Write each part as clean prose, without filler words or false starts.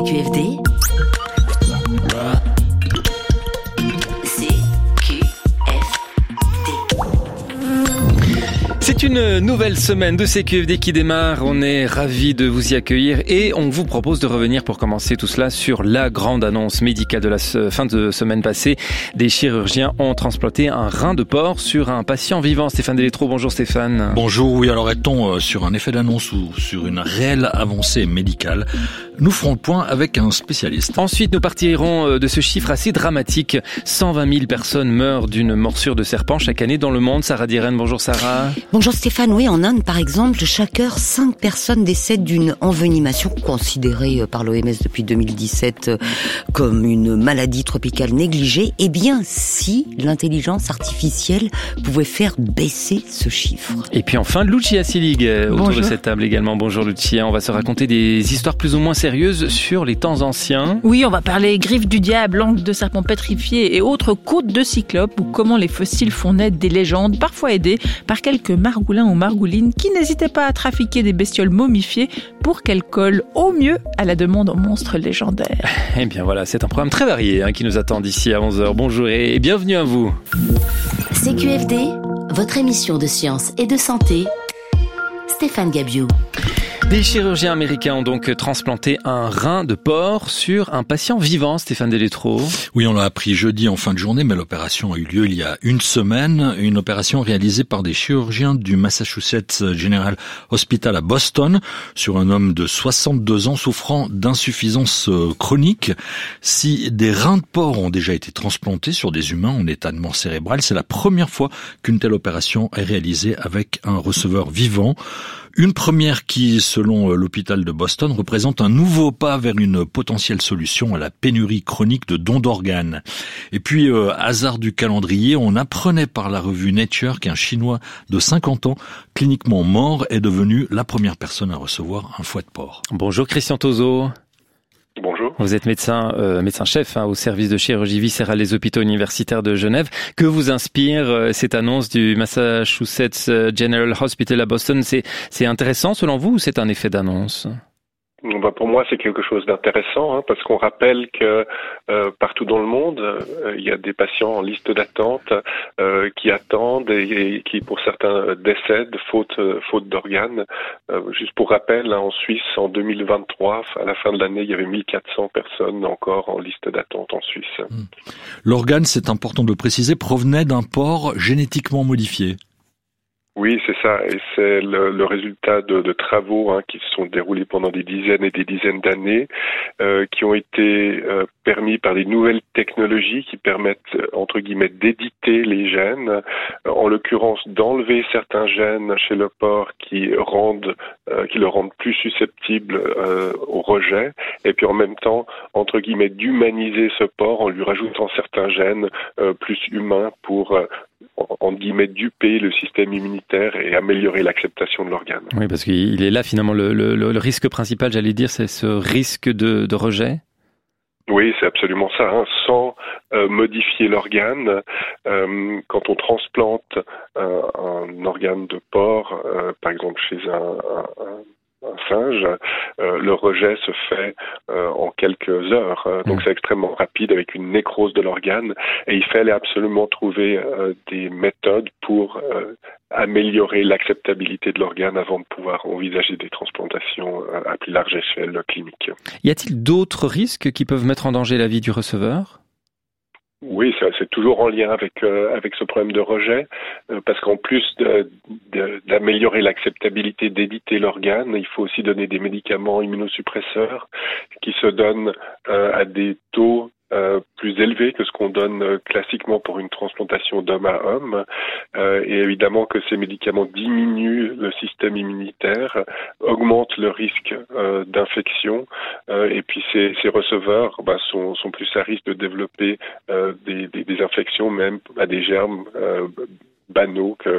CQFD, c'est une nouvelle semaine de CQFD qui démarre. On est ravis de vous y accueillir et on vous propose de revenir pour commencer tout cela sur la grande annonce médicale de la fin de semaine passée. Des chirurgiens ont transplanté un rein de porc sur un patient vivant. Stéphane Delétro, bonjour Stéphane. Bonjour, oui, alors est-on sur un effet d'annonce ou sur une réelle avancée médicale? Nous ferons le point avec un spécialiste. Ensuite, nous partirons de ce chiffre assez dramatique. 120 000 personnes meurent d'une morsure de serpent chaque année dans le monde. Sarah Diren, bonjour Sarah. Bonjour Stéphane, oui, en Inde par exemple, chaque heure, 5 personnes décèdent d'une envenimation considérée par l'OMS depuis 2017 comme une maladie tropicale négligée. Eh bien, si l'intelligence artificielle pouvait faire baisser ce chiffre. Et puis enfin, Lucia Selig autour de cette table également. Bonjour Lucia, on va se raconter des histoires plus ou moins sérieuses sur les temps anciens. Oui, on va parler griffes du diable, langue de serpent pétrifié et autres côtes de cyclope ou comment les fossiles font naître des légendes, parfois aidées par quelques margoulins ou margoulines qui n'hésitaient pas à trafiquer des bestioles momifiées pour qu'elles collent au mieux à la demande en monstres légendaires. Eh bien voilà, c'est un programme très varié qui nous attend d'ici à 11h. Bonjour et bienvenue à vous. CQFD, votre émission de science et de santé. Stéphane Gabiou. Des chirurgiens américains ont donc transplanté un rein de porc sur un patient vivant, Stéphane Delétro. Oui, on l'a appris jeudi en fin de journée, mais l'opération a eu lieu il y a une semaine. Une opération réalisée par des chirurgiens du Massachusetts General Hospital à Boston sur un homme de 62 ans souffrant d'insuffisance chronique. Si des reins de porc ont déjà été transplantés sur des humains en état de mort cérébrale, c'est la première fois qu'une telle opération est réalisée avec un receveur vivant. Une première qui, selon l'hôpital de Boston, représente un nouveau pas vers une potentielle solution à la pénurie chronique de dons d'organes. Et puis, hasard du calendrier, on apprenait par la revue Nature qu'un Chinois de 50 ans, cliniquement mort, est devenu la première personne à recevoir un foie de porc. Bonjour Christian Tozo. Bonjour. Vous êtes médecin-chef au service de chirurgie viscérale des hôpitaux universitaires de Genève. Que vous inspire cette annonce du Massachusetts General Hospital à Boston? C'est intéressant selon vous ou c'est un effet d'annonce? Pour moi, c'est quelque chose d'intéressant parce qu'on rappelle que partout dans le monde, il y a des patients en liste d'attente qui attendent et qui, pour certains, décèdent faute d'organes. Juste pour rappel, en Suisse, en 2023, à la fin de l'année, il y avait 1400 personnes encore en liste d'attente en Suisse. L'organe, c'est important de le préciser, provenait d'un porc génétiquement modifié. Oui, c'est ça, et c'est le résultat de travaux qui se sont déroulés pendant des dizaines et des dizaines d'années, qui ont été permis par des nouvelles technologies qui permettent, entre guillemets, d'éditer les gènes, en l'occurrence d'enlever certains gènes chez le porc qui le rendent plus susceptible au rejet, et puis en même temps, entre guillemets, d'humaniser ce porc en lui rajoutant certains gènes plus humains pour en guillemets duper le système immunitaire et améliorer l'acceptation de l'organe. Oui, parce qu'il est là finalement le risque principal, j'allais dire, c'est ce risque de rejet. Oui, c'est absolument ça. Sans modifier l'organe, quand on transplante un organe de porc, par exemple chez un singe, le rejet se fait en quelques heures. Donc c'est extrêmement rapide avec une nécrose de l'organe et il fallait absolument trouver des méthodes pour améliorer l'acceptabilité de l'organe avant de pouvoir envisager des transplantations à plus large échelle clinique. Y a-t-il d'autres risques qui peuvent mettre en danger la vie du receveur ? Oui, c'est toujours en lien avec ce problème de rejet, parce qu'en plus d'améliorer l'acceptabilité d'éditer l'organe, il faut aussi donner des médicaments immunosuppresseurs qui se donnent à des taux plus élevé que ce qu'on donne classiquement pour une transplantation d'homme à homme, et évidemment que ces médicaments diminuent le système immunitaire, augmentent le risque d'infection, et puis ces receveurs sont plus à risque de développer des infections même à des germes banaux que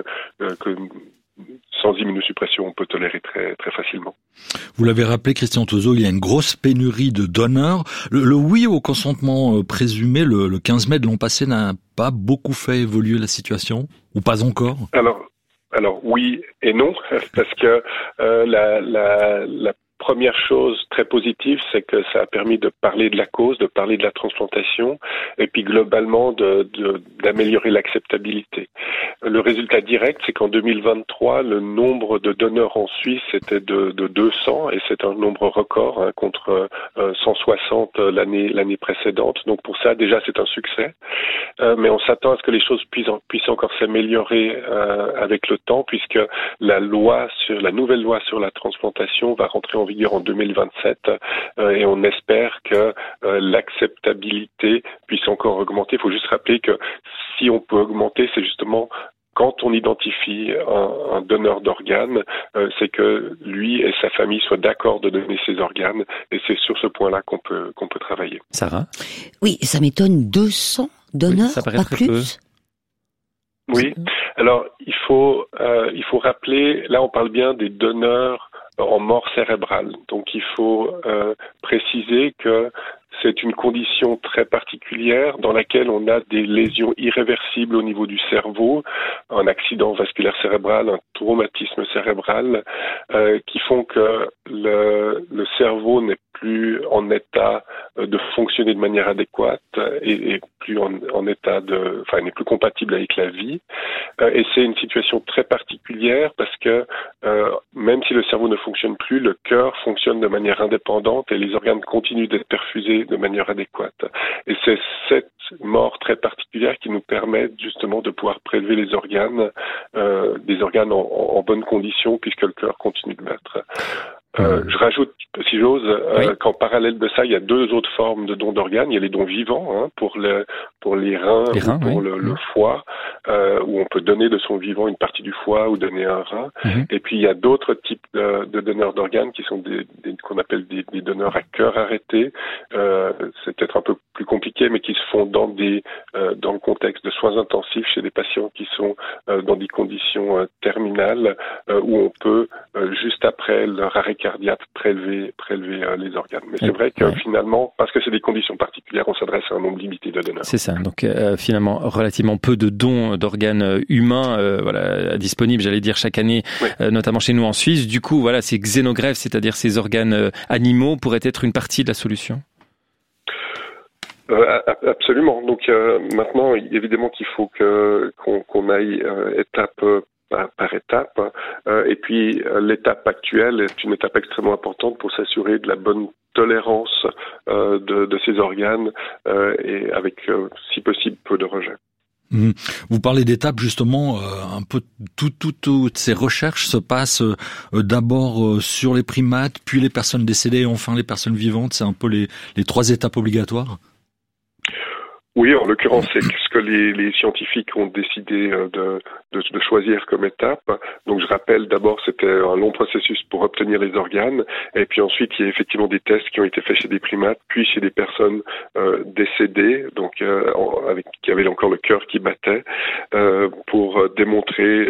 sans immunosuppression, on peut tolérer très, très facilement. Vous l'avez rappelé, Christian Tozo, il y a une grosse pénurie de donneurs. Le oui au consentement présumé le 15 mai de l'an passé n'a pas beaucoup fait évoluer la situation, ou pas encore? Alors oui et non, parce que la première chose très positive, c'est que ça a permis de parler de la cause, de parler de la transplantation, et puis globalement d'améliorer l'acceptabilité. Le résultat direct, c'est qu'en 2023, le nombre de donneurs en Suisse était de 200, et c'est un nombre record contre 160 l'année précédente. Donc pour ça, déjà, c'est un succès. Mais on s'attend à ce que les choses puissent encore s'améliorer avec le temps, puisque la nouvelle loi sur la transplantation va rentrer en vigueur en 2027, et on espère que l'acceptabilité puisse encore augmenter. Il faut juste rappeler que si on peut augmenter, c'est justement quand on identifie un donneur d'organes, c'est que lui et sa famille soient d'accord de donner ses organes, et c'est sur ce point-là qu'on peut travailler. Sarah ? Oui, ça m'étonne, 200 donneurs, ça paraît pas très plus. Oui. Alors il faut rappeler, là on parle bien des donneurs en mort cérébrale. Donc il faut préciser que c'est une condition très particulière dans laquelle on a des lésions irréversibles au niveau du cerveau, un accident vasculaire cérébral, un traumatisme cérebral, qui font que le cerveau n'est plus en état de fonctionner de manière adéquate et plus en état n'est plus compatible avec la vie. Et c'est une situation très particulière parce que même si le cerveau ne fonctionne plus, le cœur fonctionne de manière indépendante et les organes continuent d'être perfusés de manière adéquate. Et c'est cette mort très particulière qui nous permet justement de pouvoir prélever les organes, des organes en bonne condition puisque le cœur continue de battre. Je rajoute, si j'ose, qu'en parallèle de ça, il y a deux autres formes de dons d'organes. Il y a les dons vivants, pour les reins ou pour le foie, où on peut donner de son vivant une partie du foie ou donner un rein. Et puis il y a d'autres types de donneurs d'organes qui sont qu'on appelle des donneurs à cœur arrêté. C'est peut-être un peu plus compliqué, mais qui se font dans le contexte de soins intensifs chez des patients qui sont dans des conditions terminales, où on peut juste après leur arrêt cardiaque prélever les organes. Mais c'est vrai que finalement, parce que c'est des conditions particulières, on s'adresse à un nombre limité de donneurs. C'est ça. Donc finalement, relativement peu de dons d'organes humains disponibles, j'allais dire, chaque année, notamment chez nous en Suisse. Du coup, voilà, ces xénogreffes, c'est-à-dire ces organes animaux, pourraient être une partie de la solution. Absolument. Donc maintenant, évidemment qu'il faut qu'on aille étape par étape. Et puis l'étape actuelle est une étape extrêmement importante pour s'assurer de la bonne tolérance de ces organes et avec, si possible, peu de rejets. Vous parlez d'étapes, justement, un peu toutes ces recherches se passent d'abord sur les primates, puis les personnes décédées et enfin les personnes vivantes. C'est un peu les trois étapes obligatoires. Oui, en l'occurrence, c'est ce que les scientifiques ont décidé de choisir comme étape. Donc, je rappelle, d'abord, c'était un long processus pour obtenir les organes. Et puis ensuite, il y a effectivement des tests qui ont été faits chez des primates, puis chez des personnes décédées, donc qui avaient encore le cœur qui battait, pour démontrer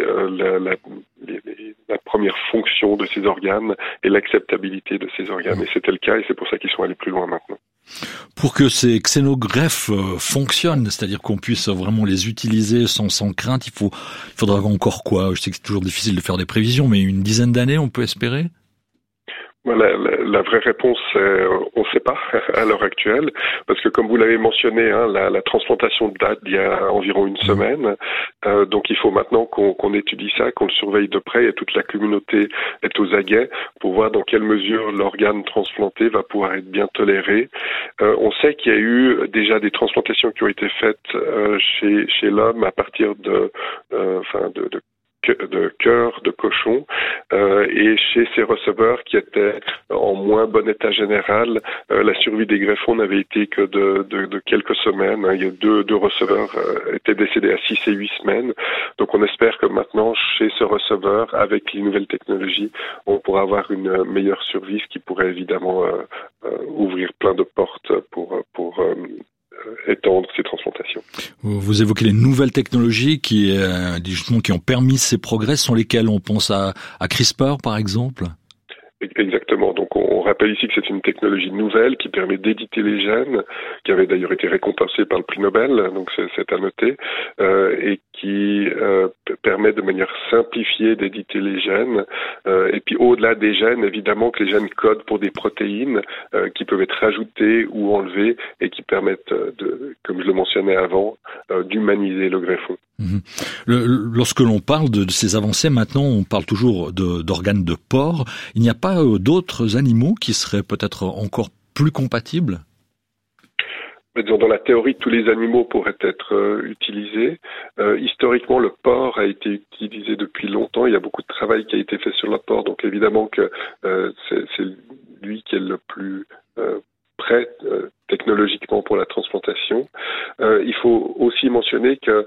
la première fonction de ces organes et l'acceptabilité de ces organes. Et c'était le cas, et c'est pour ça qu'ils sont allés plus loin maintenant. Pour que ces xénogreffes fonctionnent, c'est-à-dire qu'on puisse vraiment les utiliser sans crainte, il faudra encore quoi? Je sais que c'est toujours difficile de faire des prévisions, mais une dizaine d'années, on peut espérer? La vraie réponse, c'est on ne sait pas à l'heure actuelle, parce que comme vous l'avez mentionné, la transplantation date d'il y a environ une semaine, donc il faut maintenant qu'on étudie ça, qu'on le surveille de près, et toute la communauté est aux aguets pour voir dans quelle mesure l'organe transplanté va pouvoir être bien toléré. On sait qu'il y a eu déjà des transplantations qui ont été faites chez l'homme à partir de cœur de cochon, et chez ces receveurs qui étaient en moins bon état général, la survie des greffons n'avait été que de quelques semaines. Il y a deux receveurs étaient décédés à 6 et 8 semaines. Donc on espère que maintenant, chez ce receveur, avec les nouvelles technologies, on pourra avoir une meilleure survie, ce qui pourrait évidemment ouvrir plein de portes pour étendre ces transplantations. Vous évoquez les nouvelles technologies qui ont permis ces progrès. Sont lesquelles? On pense à CRISPR, par exemple? Exactement. Donc on rappelle ici que c'est une technologie nouvelle qui permet d'éditer les gènes, qui avait d'ailleurs été récompensée par le prix Nobel, donc c'est à noter, et qui permet de manière simplifiée d'éditer les gènes. Et puis au-delà des gènes, évidemment que les gènes codent pour des protéines qui peuvent être ajoutées ou enlevées et qui permettent, comme je le mentionnais avant, d'humaniser le greffon. Lorsque l'on parle de ces avancées, maintenant on parle toujours d'organes de porc. Il n'y a pas d'autres animaux qui seraient peut-être encore plus compatibles ? Dans la théorie, tous les animaux pourraient être utilisés. Historiquement, le porc a été utilisé depuis longtemps. Il y a beaucoup de travail qui a été fait sur le porc, donc évidemment que c'est lui qui est le plus prêt technologiquement pour la transplantation. Il faut aussi mentionner qu'un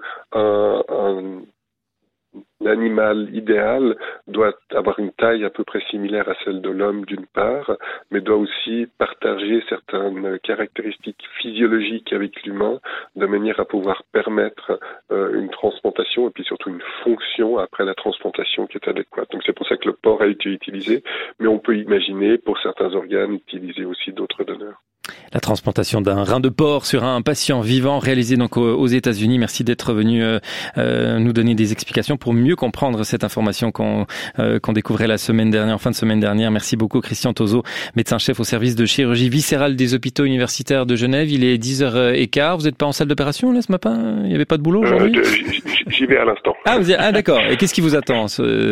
animal idéal doit avoir une taille à peu près similaire à celle de l'homme d'une part, mais doit aussi partager certaines caractéristiques physiologiques avec l'humain, de manière à pouvoir permettre une transplantation et puis surtout une fonction après la transplantation qui est adéquate. Donc c'est pour ça que le porc a été utilisé, mais on peut imaginer pour certains organes utiliser aussi d'autres donneurs. La transplantation d'un rein de porc sur un patient vivant réalisé donc aux États-Unis. Merci d'être venu nous donner des explications pour mieux comprendre cette information qu'on découvrait la semaine dernière, en fin de semaine dernière. Merci beaucoup Christian Tozzo, médecin-chef au service de chirurgie viscérale des hôpitaux universitaires de Genève. Il est 10h15. Vous n'êtes pas en salle d'opération là ce matin? Il n'y avait pas de boulot aujourd'hui? J'y vais à l'instant. Ah d'accord. Et qu'est-ce qui vous attend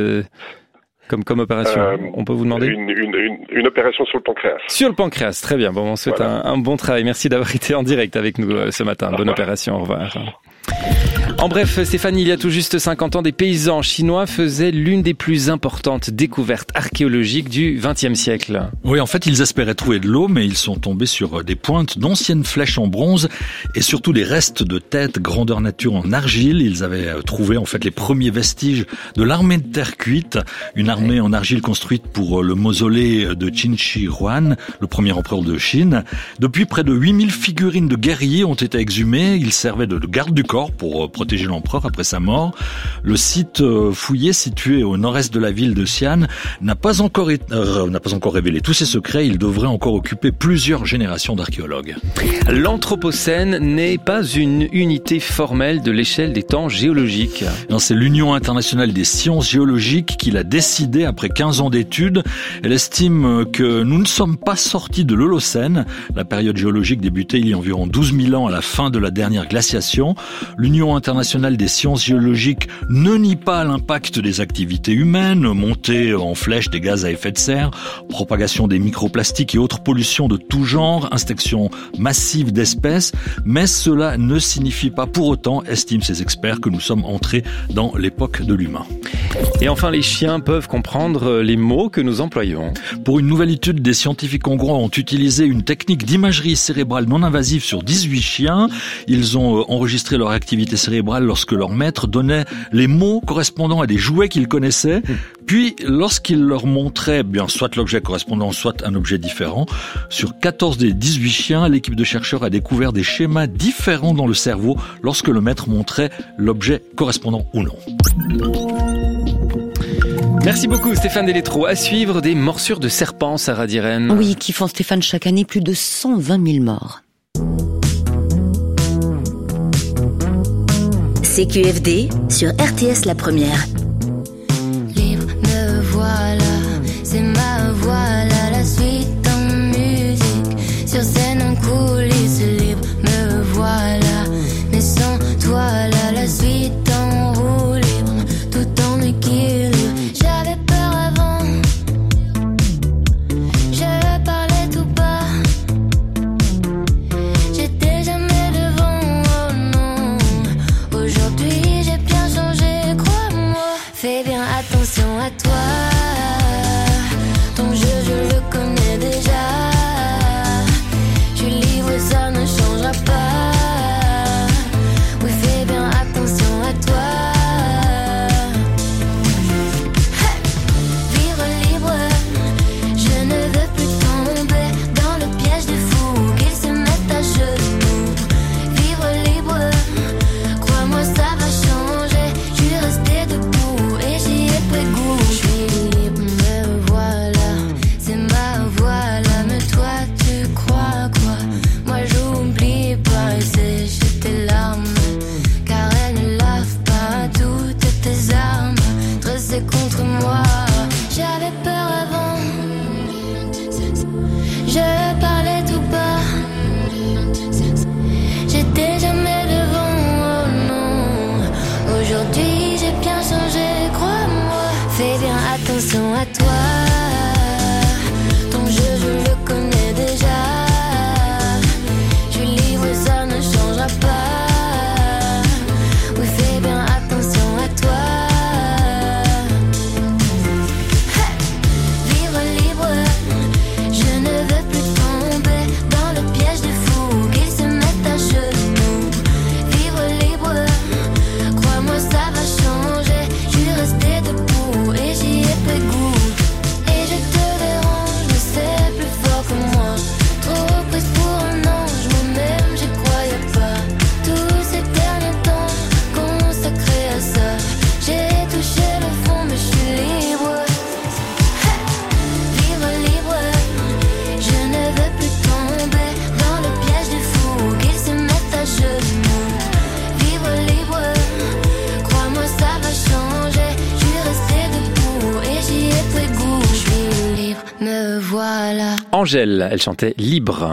comme opération? On peut vous demander? Une opération sur le pancréas. Sur le pancréas, très bien. Bon, on souhaite un bon travail. Merci d'avoir été en direct avec nous ce matin. Bonne opération, au revoir. En bref, Stéphanie, il y a tout juste 50 ans, des paysans chinois faisaient l'une des plus importantes découvertes archéologiques du XXe siècle. Oui, en fait, ils espéraient trouver de l'eau, mais ils sont tombés sur des pointes d'anciennes flèches en bronze et surtout des restes de têtes grandeur nature en argile. Ils avaient trouvé en fait les premiers vestiges de l'armée de terre cuite, une armée en argile construite pour le mausolée de Qin Shi Huang, le premier empereur de Chine. Depuis, près de 8000 figurines de guerriers ont été exhumées. Ils servaient de garde du corps pour protéger l'empereur après sa mort. Le site fouillé, situé au nord-est de la ville de Xi'an, n'a pas encore révélé tous ses secrets. Il devrait encore occuper plusieurs générations d'archéologues. L'Anthropocène n'est pas une unité formelle de l'échelle des temps géologiques. Non, c'est l'Union internationale des sciences géologiques qui l'a décidé après 15 ans d'études. Elle estime que nous ne sommes pas sortis de l'Holocène. La période géologique débutait il y a environ 12 000 ans à la fin de la dernière glaciation. L'Union internationale des sciences géologiques ne nie pas l'impact des activités humaines, montée en flèche des gaz à effet de serre, propagation des microplastiques et autres pollutions de tout genre, extinction massive d'espèces, mais cela ne signifie pas pour autant, estiment ces experts, que nous sommes entrés dans l'époque de l'humain. Et enfin, les chiens peuvent comprendre les mots que nous employons. Pour une nouvelle étude, des scientifiques hongrois ont utilisé une technique d'imagerie cérébrale non invasive sur 18 chiens. Ils ont enregistré leur activité cérébrale lorsque leur maître donnait les mots correspondant à des jouets qu'ils connaissaient. Puis, lorsqu'il leur montrait soit l'objet correspondant, soit un objet différent, sur 14 des 18 chiens, l'équipe de chercheurs a découvert des schémas différents dans le cerveau lorsque le maître montrait l'objet correspondant ou non. Merci beaucoup Stéphane Delétro. À suivre, des morsures de serpents, Sarah Diren. Oui, qui font, Stéphane, chaque année plus de 120 000 morts. CQFD sur RTS La Première. Libre, me voilà, c'est ma voilà, la suite en musique, sur scène en coulisses. Libre, me voilà, mais sans toi là, la suite en roue libre, tout en équilibre. J'avais peur avant, je parlais tout bas, j'étais jamais devant, oh non. Aujourd'hui j'ai bien changé, crois-moi. attention à toi. Ton jeu, je le connais déjà. Je suis libre, ça ne changera pas. Oui, fais bien attention à toi. Vivre libre, je ne veux plus tomber dans le piège des fous qui se mettent à genoux. Vivre libre, crois-moi, ça va changer. Je suis restée debout et j'y ai pris goût. Et je te dérange, mais c'est plus fort que moi. Trop prise pour un ange, moi-même j'y croyais pas. Tous ces derniers temps consacrés à ça, j'ai touché le fond mais je suis libre. Vivre libre, je ne veux plus tomber dans le piège des fous qui se mettent à genoux. Vivre libre, crois-moi ça va changer. Je suis restée debout et j'y ai pris goût. Je suis libre, me voilà. Angèle, elle chantait Libre.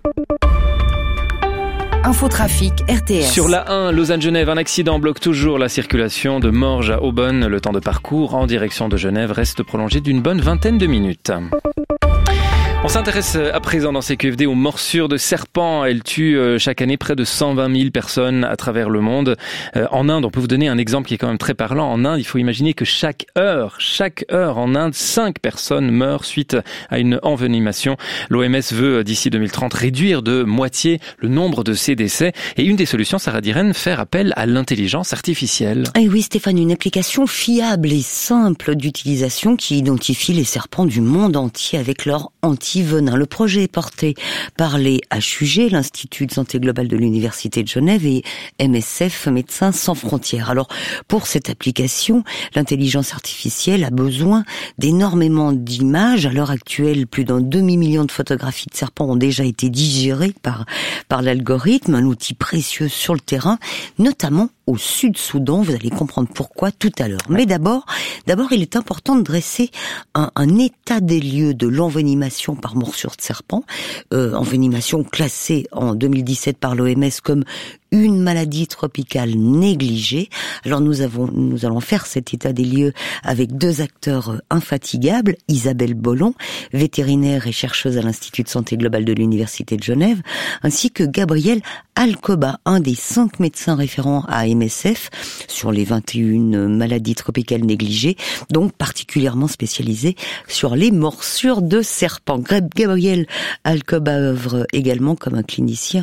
Infotrafic RTS. Sur la 1, Lausanne-Genève, un accident bloque toujours la circulation de Morges à Aubonne. Le temps de parcours en direction de Genève reste prolongé d'une bonne vingtaine de minutes. On s'intéresse à présent dans CQFD aux morsures de serpents. Elles tuent chaque année près de 120 000 personnes à travers le monde. En Inde, on peut vous donner un exemple qui est quand même très parlant. En Inde, il faut imaginer que chaque heure en Inde, 5 personnes meurent suite à une envenimation. L'OMS veut d'ici 2030 réduire de moitié le nombre de ces décès. Et une des solutions, Sarah Diren, faire appel à l'intelligence artificielle. Et oui Stéphane, une application fiable et simple d'utilisation qui identifie les serpents du monde entier avec leur antivenin. Le projet est porté par les HUG, l'Institut de santé globale de l'Université de Genève, et MSF, Médecins sans frontières. Alors, pour cette application, l'intelligence artificielle a besoin d'énormément d'images. À l'heure actuelle, plus d'un demi-million de photographies de serpents ont déjà été digérées par l'algorithme, un outil précieux sur le terrain, notamment au Sud-Soudan. Vous allez comprendre pourquoi tout à l'heure. Mais d'abord, il est important de dresser un état des lieux de l'envenimation par morsure de serpent, envenimation classée en 2017 par l'OMS comme une maladie tropicale négligée. Alors nous allons faire cet état des lieux avec 2 acteurs infatigables, Isabelle Bollon, vétérinaire et chercheuse à l'Institut de santé globale de l'Université de Genève, ainsi que Gabriel Alcoba, un des 5 médecins référents à MSF sur les 21 maladies tropicales négligées, donc particulièrement spécialisé sur les morsures de serpents. Gabriel Alcoba œuvre également comme clinicien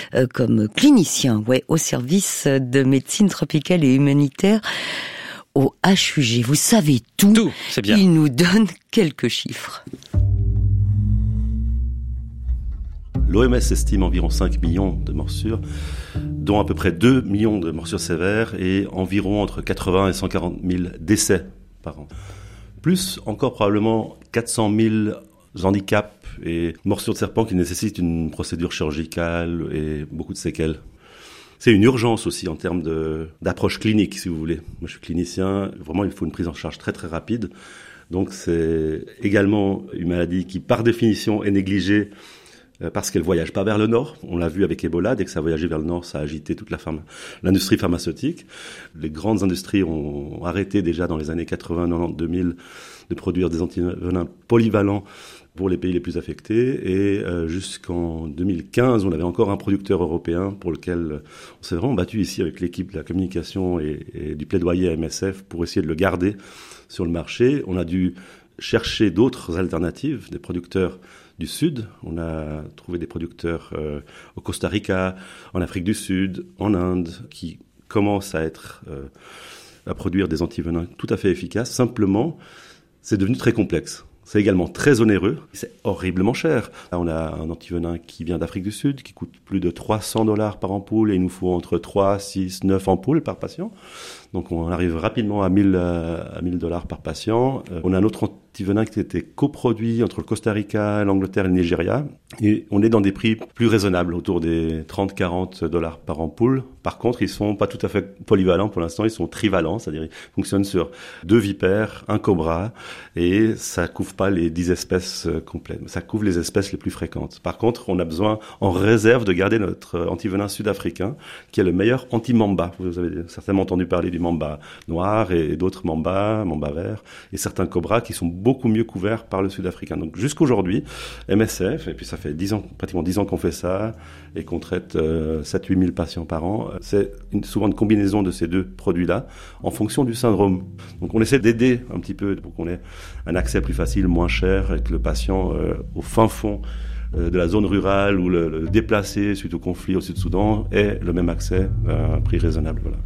au service de médecine tropicale et humanitaire au HUG. Vous savez tout. Tout, c'est bien. Il nous donne quelques chiffres. L'OMS estime environ 5 millions de morsures, dont à peu près 2 millions de morsures sévères et environ entre 80 et 140 000 décès par an. Plus encore probablement 400 000 handicaps et morsures de serpent qui nécessitent une procédure chirurgicale et beaucoup de séquelles. C'est une urgence aussi en termes d'approche clinique, si vous voulez. Moi, je suis clinicien. Vraiment, il faut une prise en charge très, très rapide. Donc, c'est également une maladie qui, par définition, est négligée parce qu'elle voyage pas vers le nord. On l'a vu avec Ebola. Dès que ça voyageait vers le nord, ça a agité toute l'industrie pharmaceutique. Les grandes industries ont arrêté déjà dans les années 80, 90, 2000 de produire des antivenins polyvalents pour les pays les plus affectés. Et jusqu'en 2015, on avait encore un producteur européen pour lequel on s'est vraiment battu ici avec l'équipe de la communication et du plaidoyer à MSF pour essayer de le garder sur le marché. On a dû chercher d'autres alternatives, des producteurs du Sud. On a trouvé des producteurs au Costa Rica, en Afrique du Sud, en Inde, qui commencent à produire des antivenins tout à fait efficaces. Simplement, c'est devenu très complexe. C'est également très onéreux, c'est horriblement cher. Là, on a un antivenin qui vient d'Afrique du Sud, qui coûte plus de $300 par ampoule, et il nous faut entre 3, 6, 9 ampoules par patient. Donc on arrive rapidement à $1,000 par patient. On a un autre petit venin qui était coproduit entre le Costa Rica, l'Angleterre et le Nigeria. Et on est dans des prix plus raisonnables, autour des $30-40 par ampoule. Par contre, ils sont pas tout à fait polyvalents pour l'instant, ils sont trivalents, c'est-à-dire ils fonctionnent sur 2 vipères, un cobra, et ça couvre pas les 10 espèces complètes. Ça couvre les espèces les plus fréquentes. Par contre, on a besoin en réserve de garder notre antivenin sud-africain, qui est le meilleur anti-mamba. Vous avez certainement entendu parler du mamba noir et d'autres mamba verts, et certains cobras qui sont beaucoup mieux couverts par le sud-africain. Donc jusqu'aujourd'hui, MSF, et puis ça fait pratiquement 10 ans qu'on fait ça, et qu'on traite 7-8 000 patients par an, c'est souvent une combinaison de ces deux produits-là en fonction du syndrome. Donc on essaie d'aider un petit peu pour qu'on ait un accès plus facile, moins cher, et que le patient au fin fond de la zone rurale ou le déplacé suite au conflit au Sud-Soudan ait le même accès à un prix raisonnable. Voilà.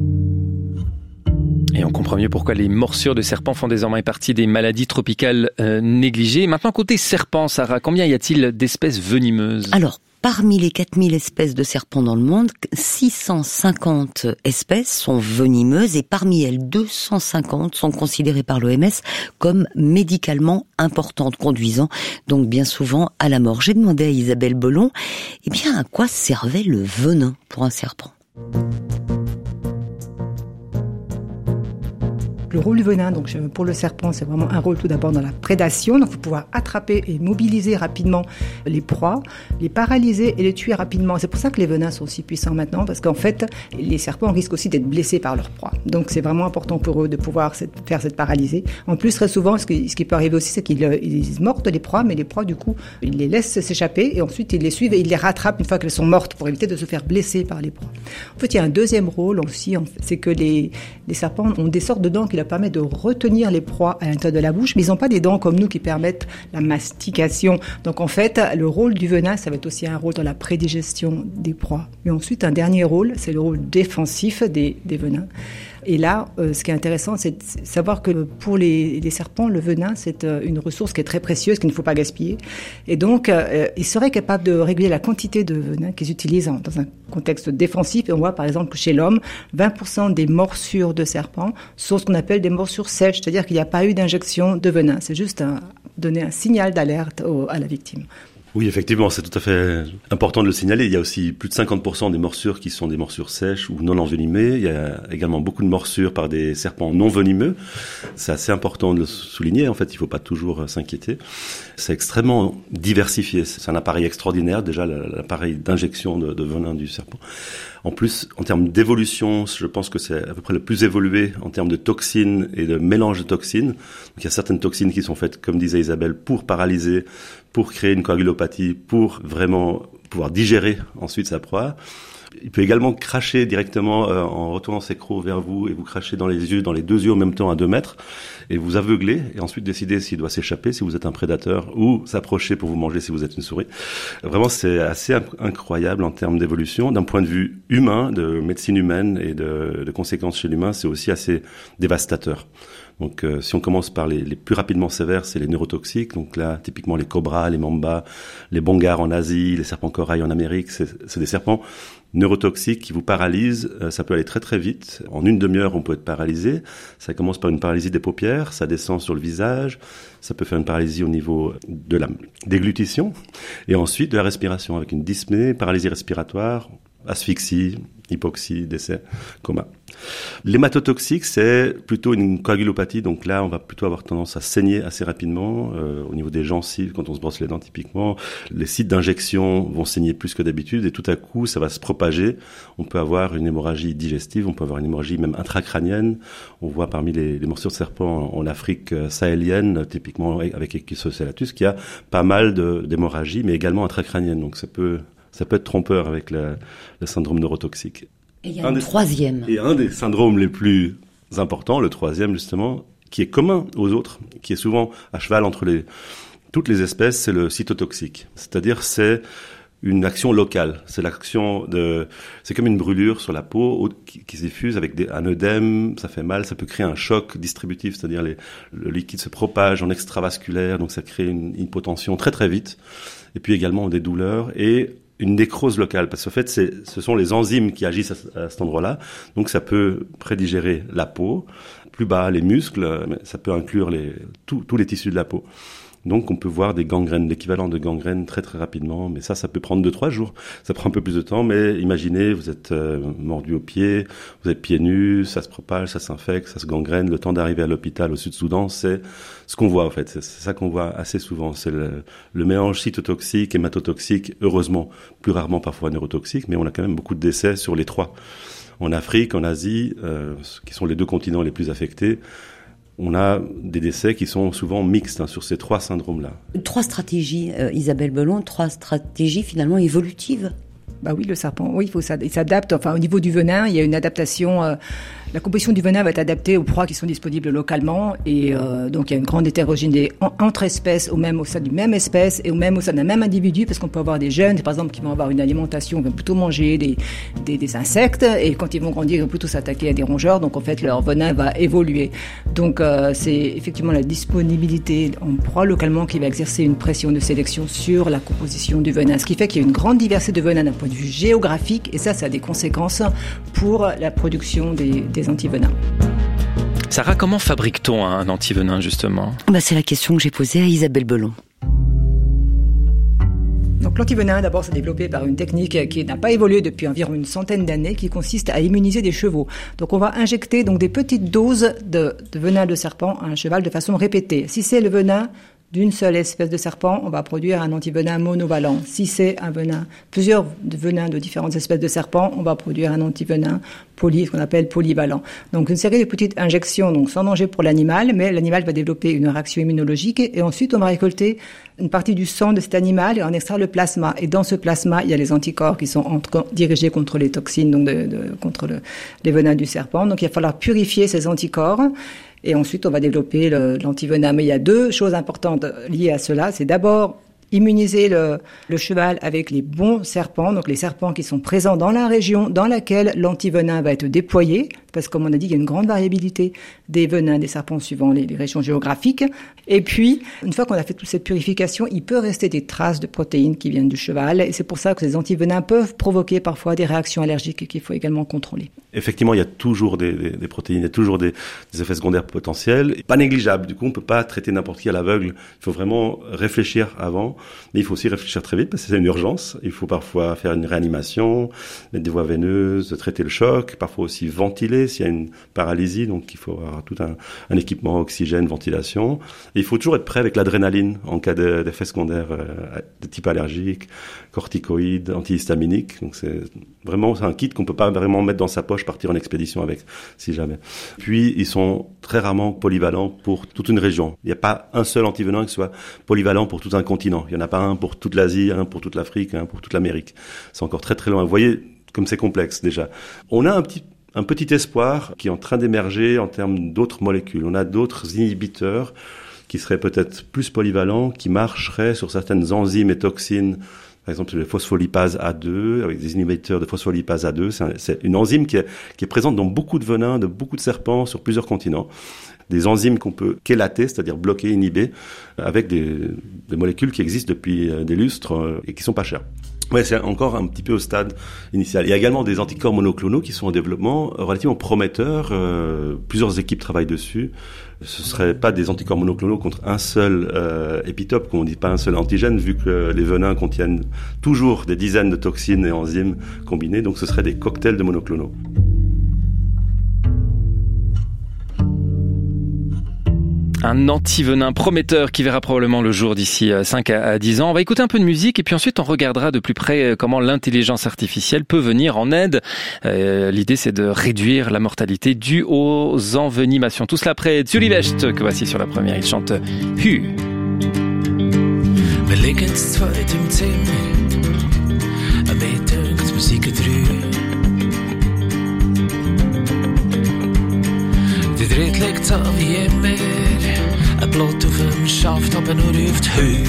Et on comprend mieux pourquoi les morsures de serpents font désormais partie des maladies tropicales négligées. Maintenant, côté serpents, Sarah, combien y a-t-il d'espèces venimeuses ? Alors, parmi les 4000 espèces de serpents dans le monde, 650 espèces sont venimeuses et parmi elles, 250 sont considérées par l'OMS comme médicalement importantes, conduisant donc bien souvent à la mort. J'ai demandé à Isabelle Bollon, à quoi servait le venin pour un serpent ? Le rôle du venin, donc pour le serpent, c'est vraiment un rôle tout d'abord dans la prédation. Donc, il faut pouvoir attraper et mobiliser rapidement les proies, les paralyser et les tuer rapidement. C'est pour ça que les venins sont aussi puissants maintenant, parce qu'en fait, les serpents risquent aussi d'être blessés par leurs proies. Donc, c'est vraiment important pour eux de pouvoir faire cette paralysée. En plus, très souvent, ce qui peut arriver aussi, c'est qu'ils mordent les proies, mais les proies, du coup, ils les laissent s'échapper et ensuite ils les suivent et ils les rattrapent une fois qu'elles sont mortes pour éviter de se faire blesser par les proies. En fait, il y a un deuxième rôle aussi, c'est que les serpents ont des sortes de dents qui leur permettent de retenir les proies à l'intérieur de la bouche, mais ils n'ont pas des dents comme nous qui permettent la mastication. Donc en fait, le rôle du venin, ça va être aussi un rôle dans la prédigestion des proies. Et ensuite, un dernier rôle, c'est le rôle défensif des venins. Et là, ce qui est intéressant, c'est de savoir que pour les serpents, le venin, c'est une ressource qui est très précieuse, qu'il ne faut pas gaspiller. Et donc, ils seraient capables de réguler la quantité de venin qu'ils utilisent dans un contexte défensif. Et on voit, par exemple, que chez l'homme, 20% des morsures de serpents sont ce qu'on appelle des morsures sèches, c'est-à-dire qu'il n'y a pas eu d'injection de venin. C'est juste donner un signal d'alerte à la victime. Oui, effectivement, c'est tout à fait important de le signaler. Il y a aussi plus de 50% des morsures qui sont des morsures sèches ou non envenimées. Il y a également beaucoup de morsures par des serpents non venimeux. C'est assez important de le souligner. En fait, il ne faut pas toujours s'inquiéter. C'est extrêmement diversifié. C'est un appareil extraordinaire, déjà l'appareil d'injection de venin du serpent. En plus, en termes d'évolution, je pense que c'est à peu près le plus évolué en termes de toxines et de mélange de toxines. Donc, il y a certaines toxines qui sont faites, comme disait Isabelle, pour paralyser, pour créer une coagulopathie, pour vraiment pouvoir digérer ensuite sa proie. Il peut également cracher directement en retournant ses crocs vers vous et vous cracher dans les yeux, dans les deux yeux en même temps à 2 mètres et vous aveugler et ensuite décider s'il doit s'échapper si vous êtes un prédateur ou s'approcher pour vous manger si vous êtes une souris. Vraiment, c'est assez incroyable en termes d'évolution. D'un point de vue humain, de médecine humaine et de conséquences chez l'humain, c'est aussi assez dévastateur. Donc, si on commence par les plus rapidement sévères, c'est les neurotoxiques. Donc là, typiquement les cobras, les mambas, les bongars en Asie, les serpents corail en Amérique, c'est des serpents neurotoxiques qui vous paralysent. Ça peut aller très très vite. En 1 demi-heure, on peut être paralysé. Ça commence par une paralysie des paupières, ça descend sur le visage, ça peut faire une paralysie au niveau de la déglutition et ensuite de la respiration avec une dyspnée, paralysie respiratoire, asphyxie, hypoxie, décès, coma. L'hématotoxique, c'est plutôt une coagulopathie, donc là, on va plutôt avoir tendance à saigner assez rapidement au niveau des gencives, quand on se brosse les dents typiquement. Les sites d'injection vont saigner plus que d'habitude et tout à coup, ça va se propager. On peut avoir une hémorragie digestive, on peut avoir une hémorragie même intracrânienne. On voit parmi les morsures de serpent en Afrique sahélienne, typiquement avec Equus ocellatus, qu'il y a pas mal d'hémorragies, mais également intracrâniennes. Donc ça peut être trompeur avec le syndrome neurotoxique. Et il y a un troisième. Et un des syndromes les plus importants, le troisième justement, qui est commun aux autres, qui est souvent à cheval entre toutes les espèces, c'est le cytotoxique. C'est-à-dire c'est une action locale. C'est comme une brûlure sur la peau qui se diffuse avec un œdème, ça fait mal, ça peut créer un choc distributif, c'est-à-dire le liquide se propage en extravasculaire, donc ça crée une hypotension très très vite. Et puis également des douleurs et une nécrose locale, parce qu'en fait, ce sont les enzymes qui agissent à cet endroit-là. Donc, ça peut prédigérer la peau, plus bas les muscles, mais ça peut inclure tous les tissus de la peau. Donc, on peut voir des gangrènes, l'équivalent de gangrènes très très rapidement, mais ça peut prendre 2-3 jours. Ça prend un peu plus de temps, mais imaginez, vous êtes mordu au pied, vous êtes pieds nus, ça se propage, ça s'infecte, ça se gangrène. Le temps d'arriver à l'hôpital au Sud-Soudan, c'est ce qu'on voit en fait. C'est ça qu'on voit assez souvent. C'est le mélange cytotoxique, hématotoxique, heureusement, plus rarement parfois neurotoxique, mais on a quand même beaucoup de décès sur les 3. En Afrique, en Asie, qui sont les 2 continents les plus affectés, on a des décès qui sont souvent mixtes sur ces 3 syndromes-là. 3 stratégies, Isabelle Belon, 3 stratégies finalement évolutives. Bah oui, le serpent, oui, il s'adapte. Enfin, au niveau du venin, il y a une adaptation. La composition du venin va être adaptée aux proies qui sont disponibles localement, et donc il y a une grande hétérogénéité entre espèces, au sein d'une même espèce et même au sein d'un même individu, parce qu'on peut avoir des jeunes, par exemple, qui vont avoir une alimentation, qui vont plutôt manger des insectes, et quand ils vont grandir, ils vont plutôt s'attaquer à des rongeurs. Donc en fait, leur venin va évoluer. Donc c'est effectivement la disponibilité en proie localement qui va exercer une pression de sélection sur la composition du venin, ce qui fait qu'il y a une grande diversité de venin d'un point de vue géographique, et ça a des conséquences pour la production des antivenins. Sarah, comment fabrique-t-on un antivenin justement ? C'est la question que j'ai posée à Isabelle Belon. Donc l'antivenin, d'abord, c'est développé par une technique qui n'a pas évolué depuis environ une centaine d'années, qui consiste à immuniser des chevaux. Donc on va injecter des petites doses de venin de serpent à un cheval de façon répétée. Si c'est le venin d'une seule espèce de serpent, on va produire un antivenin monovalent. Si c'est plusieurs venins de différentes espèces de serpents, on va produire un antivenin ce qu'on appelle polyvalent. Donc une série de petites injections, donc sans danger pour l'animal, mais l'animal va développer une réaction immunologique, et ensuite on va récolter une partie du sang de cet animal et en extraire le plasma. Et dans ce plasma, il y a les anticorps qui sont dirigés contre les toxines, donc contre les venins du serpent. Donc il va falloir purifier ces anticorps. Et ensuite, on va développer l'antivenin. Mais il y a 2 choses importantes liées à cela. C'est d'abord immuniser le cheval avec les bons serpents, donc les serpents qui sont présents dans la région dans laquelle l'antivenin va être déployé, parce que comme on a dit, il y a une grande variabilité des venins des serpents suivant les régions géographiques. Et puis, une fois qu'on a fait toute cette purification, il peut rester des traces de protéines qui viennent du cheval, et c'est pour ça que ces antivenins peuvent provoquer parfois des réactions allergiques qu'il faut également contrôler. Effectivement, il y a toujours des protéines, il y a toujours des effets secondaires potentiels, pas négligeables. Du coup, on peut pas traiter n'importe qui à l'aveugle. Il faut vraiment réfléchir avant, mais il faut aussi réfléchir très vite parce que c'est une urgence. Il faut parfois faire une réanimation, mettre des voies veineuses, traiter le choc, parfois aussi ventiler s'il y a une paralysie. Donc, il faut avoir tout un équipement oxygène, ventilation. Et il faut toujours être prêt avec l'adrénaline en cas d'effets secondaires de type allergique, corticoïdes, antihistaminiques. Donc, c'est un kit qu'on peut pas vraiment mettre dans sa poche, partir en expédition avec, si jamais. Puis, ils sont très rarement polyvalents pour toute une région. Il n'y a pas un seul antivenin qui soit polyvalent pour tout un continent. Il n'y en a pas un pour toute l'Asie, un pour toute l'Afrique, un pour toute l'Amérique. C'est encore très très loin. Vous voyez comme c'est complexe déjà. On a un petit espoir qui est en train d'émerger en termes d'autres molécules. On a d'autres inhibiteurs qui seraient peut-être plus polyvalents, qui marcheraient sur certaines enzymes et toxines. Par exemple, le phospholipase A2, avec des inhibiteurs de phospholipase A2. C'est une enzyme qui est présente dans beaucoup de venins, de beaucoup de serpents sur plusieurs continents. Des enzymes qu'on peut chélater, c'est-à-dire bloquer, inhiber, avec des molécules qui existent depuis des lustres et qui sont pas chères. Ouais, c'est encore un petit peu au stade initial. Il y a également des anticorps monoclonaux qui sont en développement relativement prometteurs. Plusieurs équipes travaillent dessus. Ce serait pas des anticorps monoclonaux contre un seul épitope, comme on dit, pas un seul antigène, vu que les venins contiennent toujours des dizaines de toxines et enzymes combinées. Donc ce seraient des cocktails de monoclonaux. Un antivenin prometteur qui verra probablement le jour d'ici 5 à 10 ans. On va écouter un peu de musique et puis ensuite on regardera de plus près comment l'intelligence artificielle peut venir en aide. L'idée c'est de réduire la mortalité due aux envenimations. Tout cela après Zuli West, que voici sur la première. Il chante Hü. Wir liegen zu zweit im Zimmer, mir dünkt Musik drüber. Die dritte liegt so wie immer, ein Blut auf dem Schaft, aber nur auf die Höhe.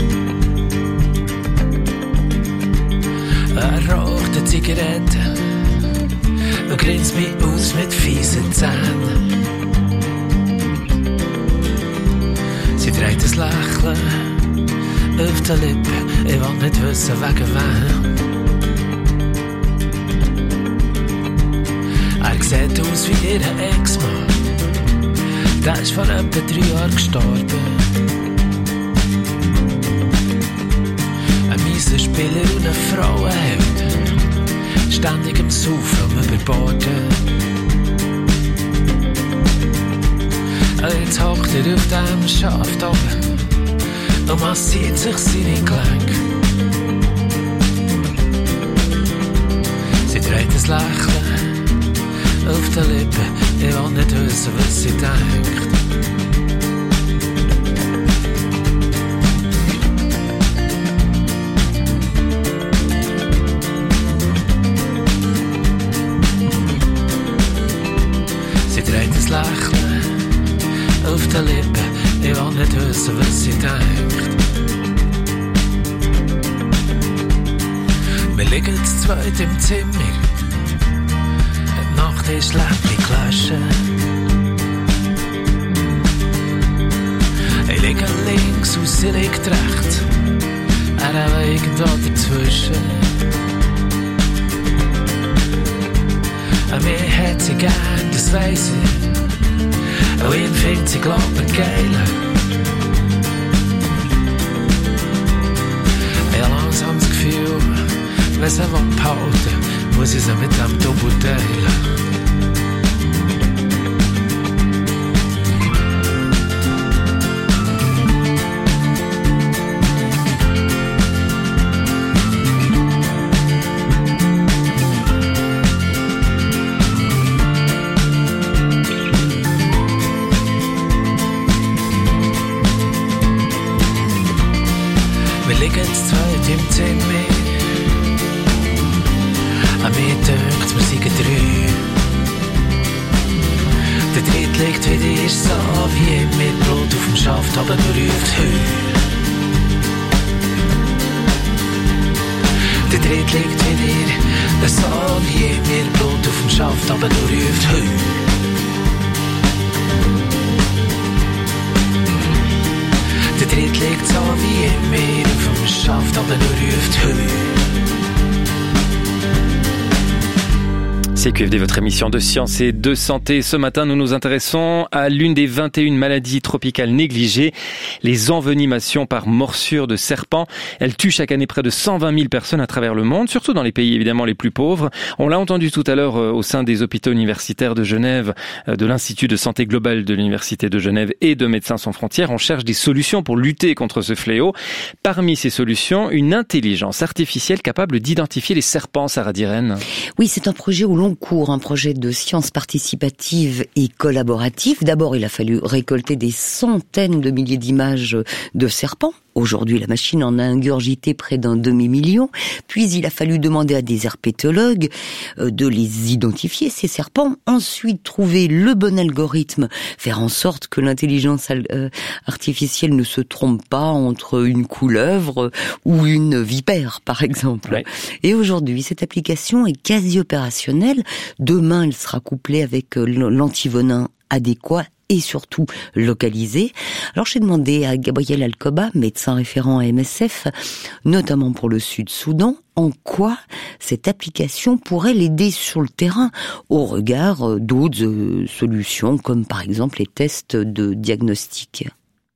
Raucht eine Zigarette und grinst mich aus mit fiesen Zähnen. Sie trägt ein Lächeln auf der Lippe, ich will nicht wissen, wegen wem. Er sieht aus wie ihr Ex-Mann, der ist vor etwa 3 Jahren gestorben. Ein mieser Spieler und eine Frauenheld, ständig im Saufen und überborden. Jetzt hockt auf dem Schaft oben und massiert sich seine Gelenke. Sie dreht ein Lächeln auf den Lippen, ich will nicht wissen, was sie denkt. Sie dreht ein Lächeln auf den Lippen, ich will nicht wissen, was sie denkt. Wir liegen zu zweit im Zimmer, die Nacht ist Läppchen gelöscht. Ich liege links und sie liegt rechts, er auch irgendwo dazwischen. An mir hat sie gern, das weiss ich, und ihn findet sie glaub geil. Ich hab langsam das Gefühl, wenn sie behalten, muss ich sie mit dem Double teilen. Wir liegen zu zweit im Zimmer, an mir dünkt, wir sind 3. Der Dritte liegt wieder so wie mit Blut auf dem Schaft, aber nur ruft Heu. Der Dritte liegt wieder so wie mit Blut auf dem Schaft, aber nur ruft Heu. Der Dritte liegt so wie immer auf dem Schaft, aber nur ruft Heu. CQFD, votre émission de science et de santé. Ce matin, nous nous intéressons à l'une des 21 maladies tropicales négligées, les envenimations par morsure de serpent. Elles tuent chaque année près de 120 000 personnes à travers le monde, surtout dans les pays évidemment les plus pauvres. On l'a entendu tout à l'heure au sein des hôpitaux universitaires de Genève, de l'Institut de santé globale de l'Université de Genève et de Médecins sans frontières. On cherche des solutions pour lutter contre ce fléau. Parmi ces solutions, une intelligence artificielle capable d'identifier les serpents, Sarah Diren. Oui, c'est un projet au long cours, un projet de science participative et collaborative. D'abord, il a fallu récolter des centaines de milliers d'images de serpents. Aujourd'hui, la machine en a ingurgité près d'un demi-million. Puis, il a fallu demander à des herpétologues de les identifier, ces serpents. Ensuite, trouver le bon algorithme, faire en sorte que l'intelligence artificielle ne se trompe pas entre une couleuvre ou une vipère, par exemple. Ouais. Et aujourd'hui, cette application est quasi opérationnelle. Demain, elle sera couplée avec l'antivenin adéquat et surtout localisé. Alors j'ai demandé à Gabriel Alcoba, médecin référent à MSF, notamment pour le Sud-Soudan, en quoi cette application pourrait l'aider sur le terrain au regard d'autres solutions comme par exemple les tests de diagnostic.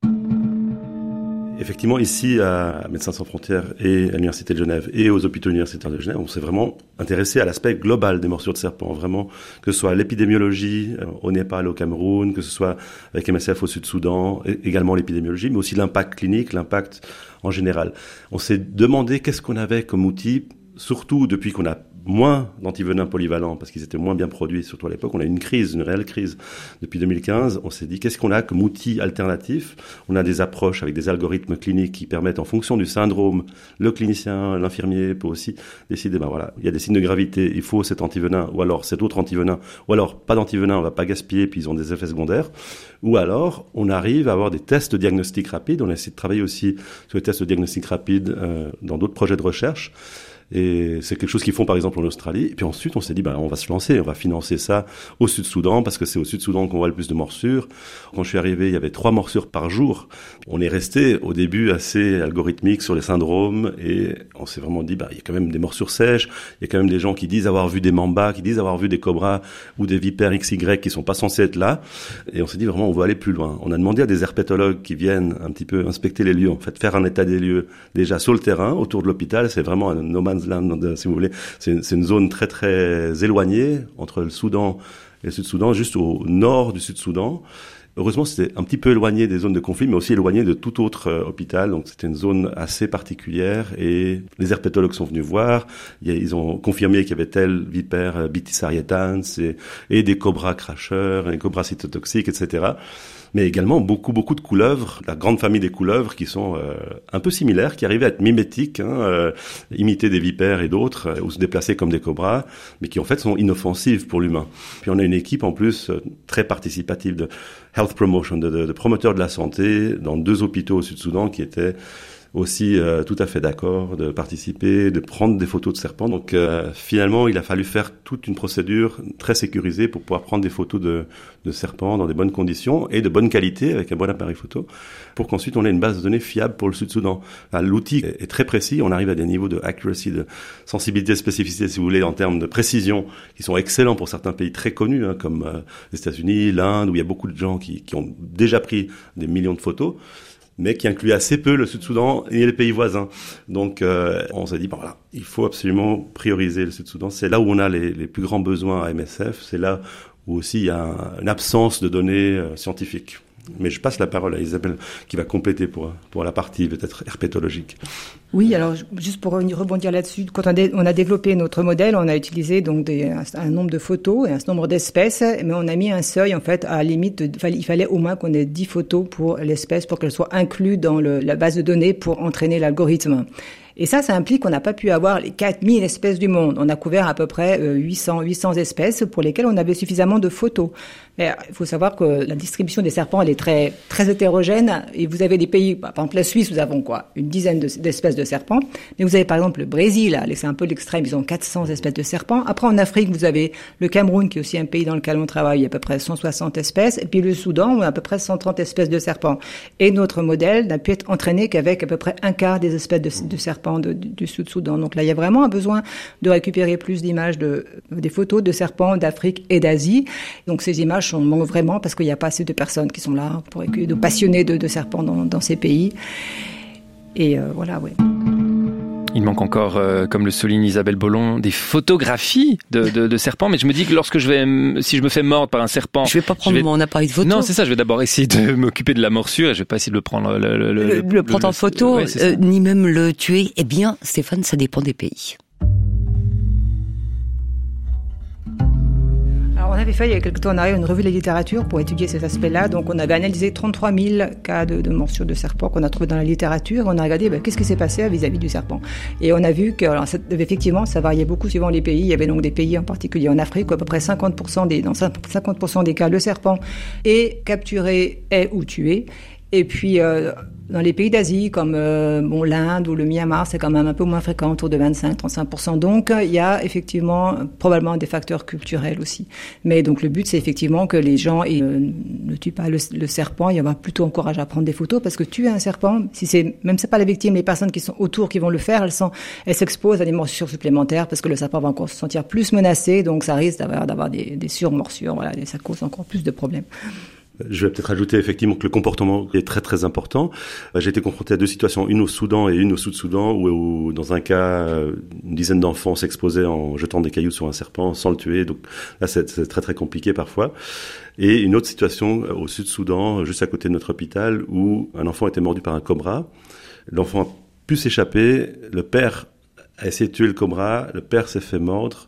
Effectivement, ici, à Médecins sans frontières et à l'Université de Genève et aux hôpitaux universitaires de Genève, on s'est vraiment intéressé à l'aspect global des morsures de serpents. Vraiment, que ce soit l'épidémiologie au Népal, au Cameroun, que ce soit avec MSF au Sud-Soudan, également l'épidémiologie, mais aussi l'impact clinique, l'impact en général. On s'est demandé qu'est-ce qu'on avait comme outil, surtout depuis qu'on a moins d'antivenins polyvalents, parce qu'ils étaient moins bien produits, surtout à l'époque. On a une crise, une réelle crise. Depuis 2015, on s'est dit, qu'est-ce qu'on a comme outil alternatif? On a des approches avec des algorithmes cliniques qui permettent, en fonction du syndrome, le clinicien, l'infirmier peut aussi décider, ben voilà, il y a des signes de gravité, il faut cet antivenin, ou alors cet autre antivenin, ou alors pas d'antivenin, on va pas gaspiller, puis ils ont des effets secondaires. Ou alors, on arrive à avoir des tests de diagnostic rapide. On a essayé de travailler aussi sur les tests de diagnostic rapide dans d'autres projets de recherche. Et c'est quelque chose qu'ils font par exemple en Australie. Et puis ensuite, on s'est dit, on va se lancer, on va financer ça au Sud-Soudan, parce que c'est au Sud-Soudan qu'on voit le plus de morsures. Quand je suis arrivé, il y avait 3 morsures par jour. On est resté au début assez algorithmique sur les syndromes, et on s'est vraiment dit, il y a quand même des morsures sèches, il y a quand même des gens qui disent avoir vu des mambas, qui disent avoir vu des cobras ou des vipères XY qui sont pas censés être là. Et on s'est dit vraiment, on veut aller plus loin. On a demandé à des herpétologues qui viennent un petit peu inspecter les lieux, en fait, faire un état des lieux déjà sur le terrain, autour de l'hôpital. C'est vraiment un no man's land, si vous voulez. C'est une zone très très éloignée entre le Soudan et le Sud-Soudan, juste au nord du Sud-Soudan. Heureusement, c'était un petit peu éloigné des zones de conflit, mais aussi éloigné de tout autre hôpital. Donc, c'était une zone assez particulière, et les herpétologues sont venus voir. Ils ont confirmé qu'il y avait tel vipère Bitis arietans et des cobras cracheurs, des cobras cytotoxiques, etc. Mais également beaucoup de couleuvres, la grande famille des couleuvres qui sont un peu similaires, qui arrivaient à être mimétiques, imiter des vipères et d'autres, ou se déplacer comme des cobras, mais qui en fait sont inoffensives pour l'humain. Puis on a une équipe en plus très participative de health promotion, de promoteurs de la santé dans 2 hôpitaux au Sud-Soudan qui étaient aussi tout à fait d'accord de participer, de prendre des photos de serpents. Donc finalement, il a fallu faire toute une procédure très sécurisée pour pouvoir prendre des photos de serpents dans des bonnes conditions et de bonne qualité avec un bon appareil photo, pour qu'ensuite on ait une base de données fiable pour le Sud-Soudan. L'outil est très précis, on arrive à des niveaux de accuracy, de sensibilité, de spécificité, si vous voulez, en termes de précision, qui sont excellents pour certains pays très connus, comme les États-Unis, l'Inde, où il y a beaucoup de gens qui ont déjà pris des millions de photos, mais qui inclut assez peu le Sud-Soudan et les pays voisins. Donc, on s'est dit, voilà, il faut absolument prioriser le Sud-Soudan. C'est là où on a les plus grands besoins à MSF. C'est là où aussi il y a une absence de données scientifiques. Mais je passe la parole à Isabelle qui va compléter pour la partie peut-être herpétologique. Oui, alors juste pour rebondir là-dessus, quand on a développé notre modèle, on a utilisé donc un nombre de photos et un nombre d'espèces, mais on a mis un seuil en fait à la limite, il fallait au moins qu'on ait 10 photos pour l'espèce pour qu'elle soit inclue dans la base de données pour entraîner l'algorithme. Et ça implique qu'on n'a pas pu avoir les 4000 espèces du monde. On a couvert à peu près 800 espèces pour lesquelles on avait suffisamment de photos. Mais il faut savoir que la distribution des serpents, elle est très, très hétérogène. Et vous avez des pays, par exemple la Suisse, nous avons une dizaine d'espèces de serpents. Mais vous avez par exemple le Brésil, là, c'est un peu l'extrême, ils ont 400 espèces de serpents. Après en Afrique, vous avez le Cameroun, qui est aussi un pays dans lequel on travaille, il y a à peu près 160 espèces. Et puis le Soudan, où on a à peu près 130 espèces de serpents. Et notre modèle n'a pu être entraîné qu'avec à peu près un quart des espèces de serpents du Sud-Soudan. Donc là, il y a vraiment un besoin de récupérer plus d'images des photos de serpents d'Afrique et d'Asie. Donc ces images manquent vraiment parce qu'il n'y a pas assez de personnes qui sont là de passionnés de serpents dans ces pays. Et voilà, oui. Il manque encore, comme le souligne Isabelle Bollon, des photographies de serpents. Mais je me dis que si je me fais mordre par un serpent... Je vais pas prendre mon appareil de photo. Non, c'est ça. Je vais d'abord essayer de m'occuper de la morsure et je vais pas essayer de le prendre... Le prendre en photo, ouais, ni même le tuer. Eh bien, Stéphane, ça dépend des pays. Alors, on avait fait il y a quelques temps en arrière une revue de la littérature pour étudier cet aspect-là. Donc on avait analysé 33 000 cas de morsures de serpents qu'on a trouvés dans la littérature. On a regardé qu'est-ce qui s'est passé vis-à-vis du serpent. Et on a vu que effectivement ça variait beaucoup suivant les pays. Il y avait donc des pays en particulier en Afrique où à peu près 50% des cas le serpent est capturé ou tué. Et puis dans les pays d'Asie comme l'Inde ou le Myanmar, c'est quand même un peu moins fréquent, autour de 25-35%. Donc il y a effectivement probablement des facteurs culturels aussi. Mais donc le but c'est effectivement que les gens ne tuent pas le serpent. Il y en a plutôt encouragé à prendre des photos parce que tuer un serpent, c'est pas la victime, les personnes qui sont autour qui vont le faire, elles s'exposent à des morsures supplémentaires parce que le serpent va encore se sentir plus menacé. Donc ça risque d'avoir des surmorsures. Voilà, et ça cause encore plus de problèmes. Je vais peut-être ajouter effectivement que le comportement est très très important. J'ai été confronté à 2 situations, une au Soudan et une au Sud-Soudan, où dans un cas, une dizaine d'enfants s'exposaient en jetant des cailloux sur un serpent sans le tuer. Donc là, c'est très très compliqué parfois. Et une autre situation au Sud-Soudan, juste à côté de notre hôpital, où un enfant était mordu par un cobra. L'enfant a pu s'échapper, le père a essayé de tuer le cobra, le père s'est fait mordre.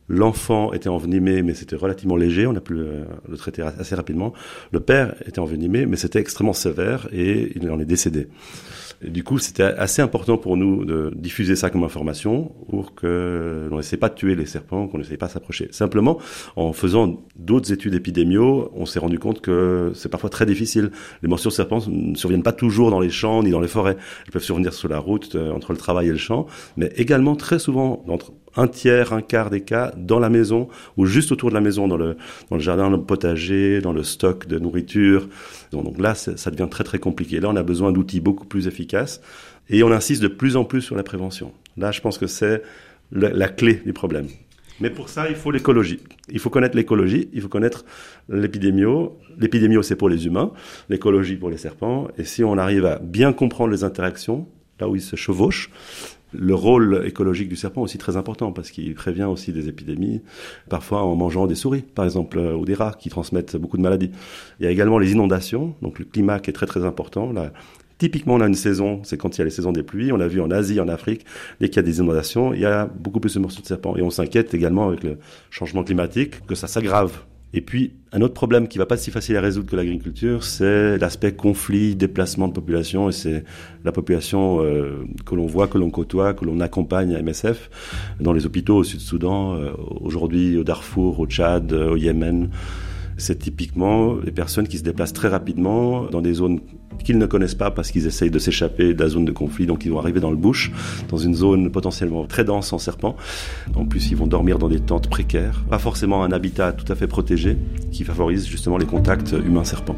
L'enfant était envenimé, mais c'était relativement léger, on a pu le traiter assez rapidement. Le père était envenimé, mais c'était extrêmement sévère et il en est décédé. Et du coup, c'était assez important pour nous de diffuser ça comme information pour que l'on n'essaie pas de tuer les serpents, qu'on n'essaie pas de s'approcher. Simplement, en faisant d'autres études épidémiaux, on s'est rendu compte que c'est parfois très difficile. Les morsures de serpents ne surviennent pas toujours dans les champs ni dans les forêts. Elles peuvent survenir sur la route, entre le travail et le champ, mais également très souvent entre un quart des cas dans la maison ou juste autour de la maison, dans le jardin, dans le potager, dans le stock de nourriture. Donc là, ça devient très très compliqué. Là, on a besoin d'outils beaucoup plus efficaces et on insiste de plus en plus sur la prévention. Là, je pense que c'est la clé du problème. Mais pour ça, il faut l'écologie. Il faut connaître l'écologie, il faut connaître l'épidémio. L'épidémio, c'est pour les humains, l'écologie pour les serpents. Et si on arrive à bien comprendre les interactions, là où ils se chevauchent, le rôle écologique du serpent est aussi très important parce qu'il prévient aussi des épidémies, parfois en mangeant des souris, par exemple, ou des rats qui transmettent beaucoup de maladies. Il y a également les inondations, donc le climat qui est très très important. Là, typiquement, on a une saison, c'est quand il y a les saisons des pluies. On a vu en Asie, en Afrique, dès qu'il y a des inondations, il y a beaucoup plus de morsures de serpents. Et on s'inquiète également avec le changement climatique que ça s'aggrave. Et puis, un autre problème qui va pas être si facile à résoudre que l'agriculture, c'est l'aspect conflit, déplacement de population, et c'est la population que l'on voit, que l'on côtoie, que l'on accompagne à MSF, dans les hôpitaux au Sud-Soudan, aujourd'hui au Darfour, au Tchad, au Yémen. C'est typiquement des personnes qui se déplacent très rapidement dans des zones qu'ils ne connaissent pas parce qu'ils essayent de s'échapper de la zone de conflit. Donc ils vont arriver dans le bush, dans une zone potentiellement très dense en serpents. En plus, ils vont dormir dans des tentes précaires. Pas forcément un habitat tout à fait protégé qui favorise justement les contacts humains-serpents.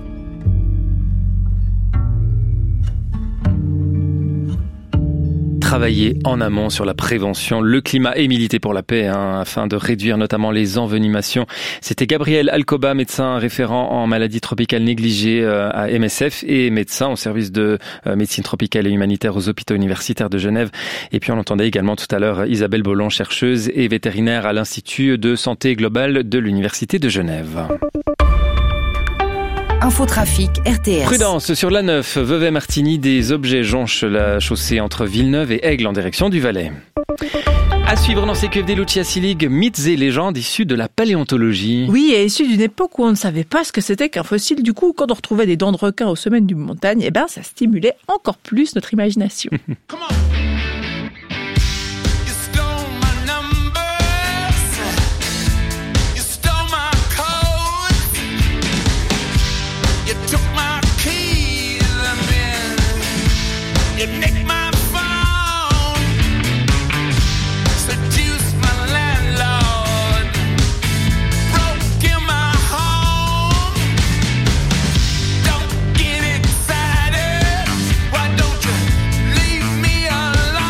Travailler en amont sur la prévention, le climat et militer pour la paix, afin de réduire notamment les envenimations. C'était Gabriel Alcoba, médecin référent en maladies tropicales négligées à MSF et médecin au service de médecine tropicale et humanitaire aux hôpitaux universitaires de Genève. Et puis on entendait également tout à l'heure Isabelle Bollon, chercheuse et vétérinaire à l'Institut de santé globale de l'Université de Genève. Infotrafic RTS. Prudence sur l'A9, Vevey-Martigny, des objets jonchent la chaussée entre Villeneuve et Aigle en direction du Valais. À suivre dans CQFD Lucia Silig, mythes et légendes issus de la paléontologie. Oui, et issus d'une époque où on ne savait pas ce que c'était qu'un fossile. Du coup, quand on retrouvait des dents de requin aux sommets d'une montagne, ça stimulait encore plus notre imagination. Leave me alone.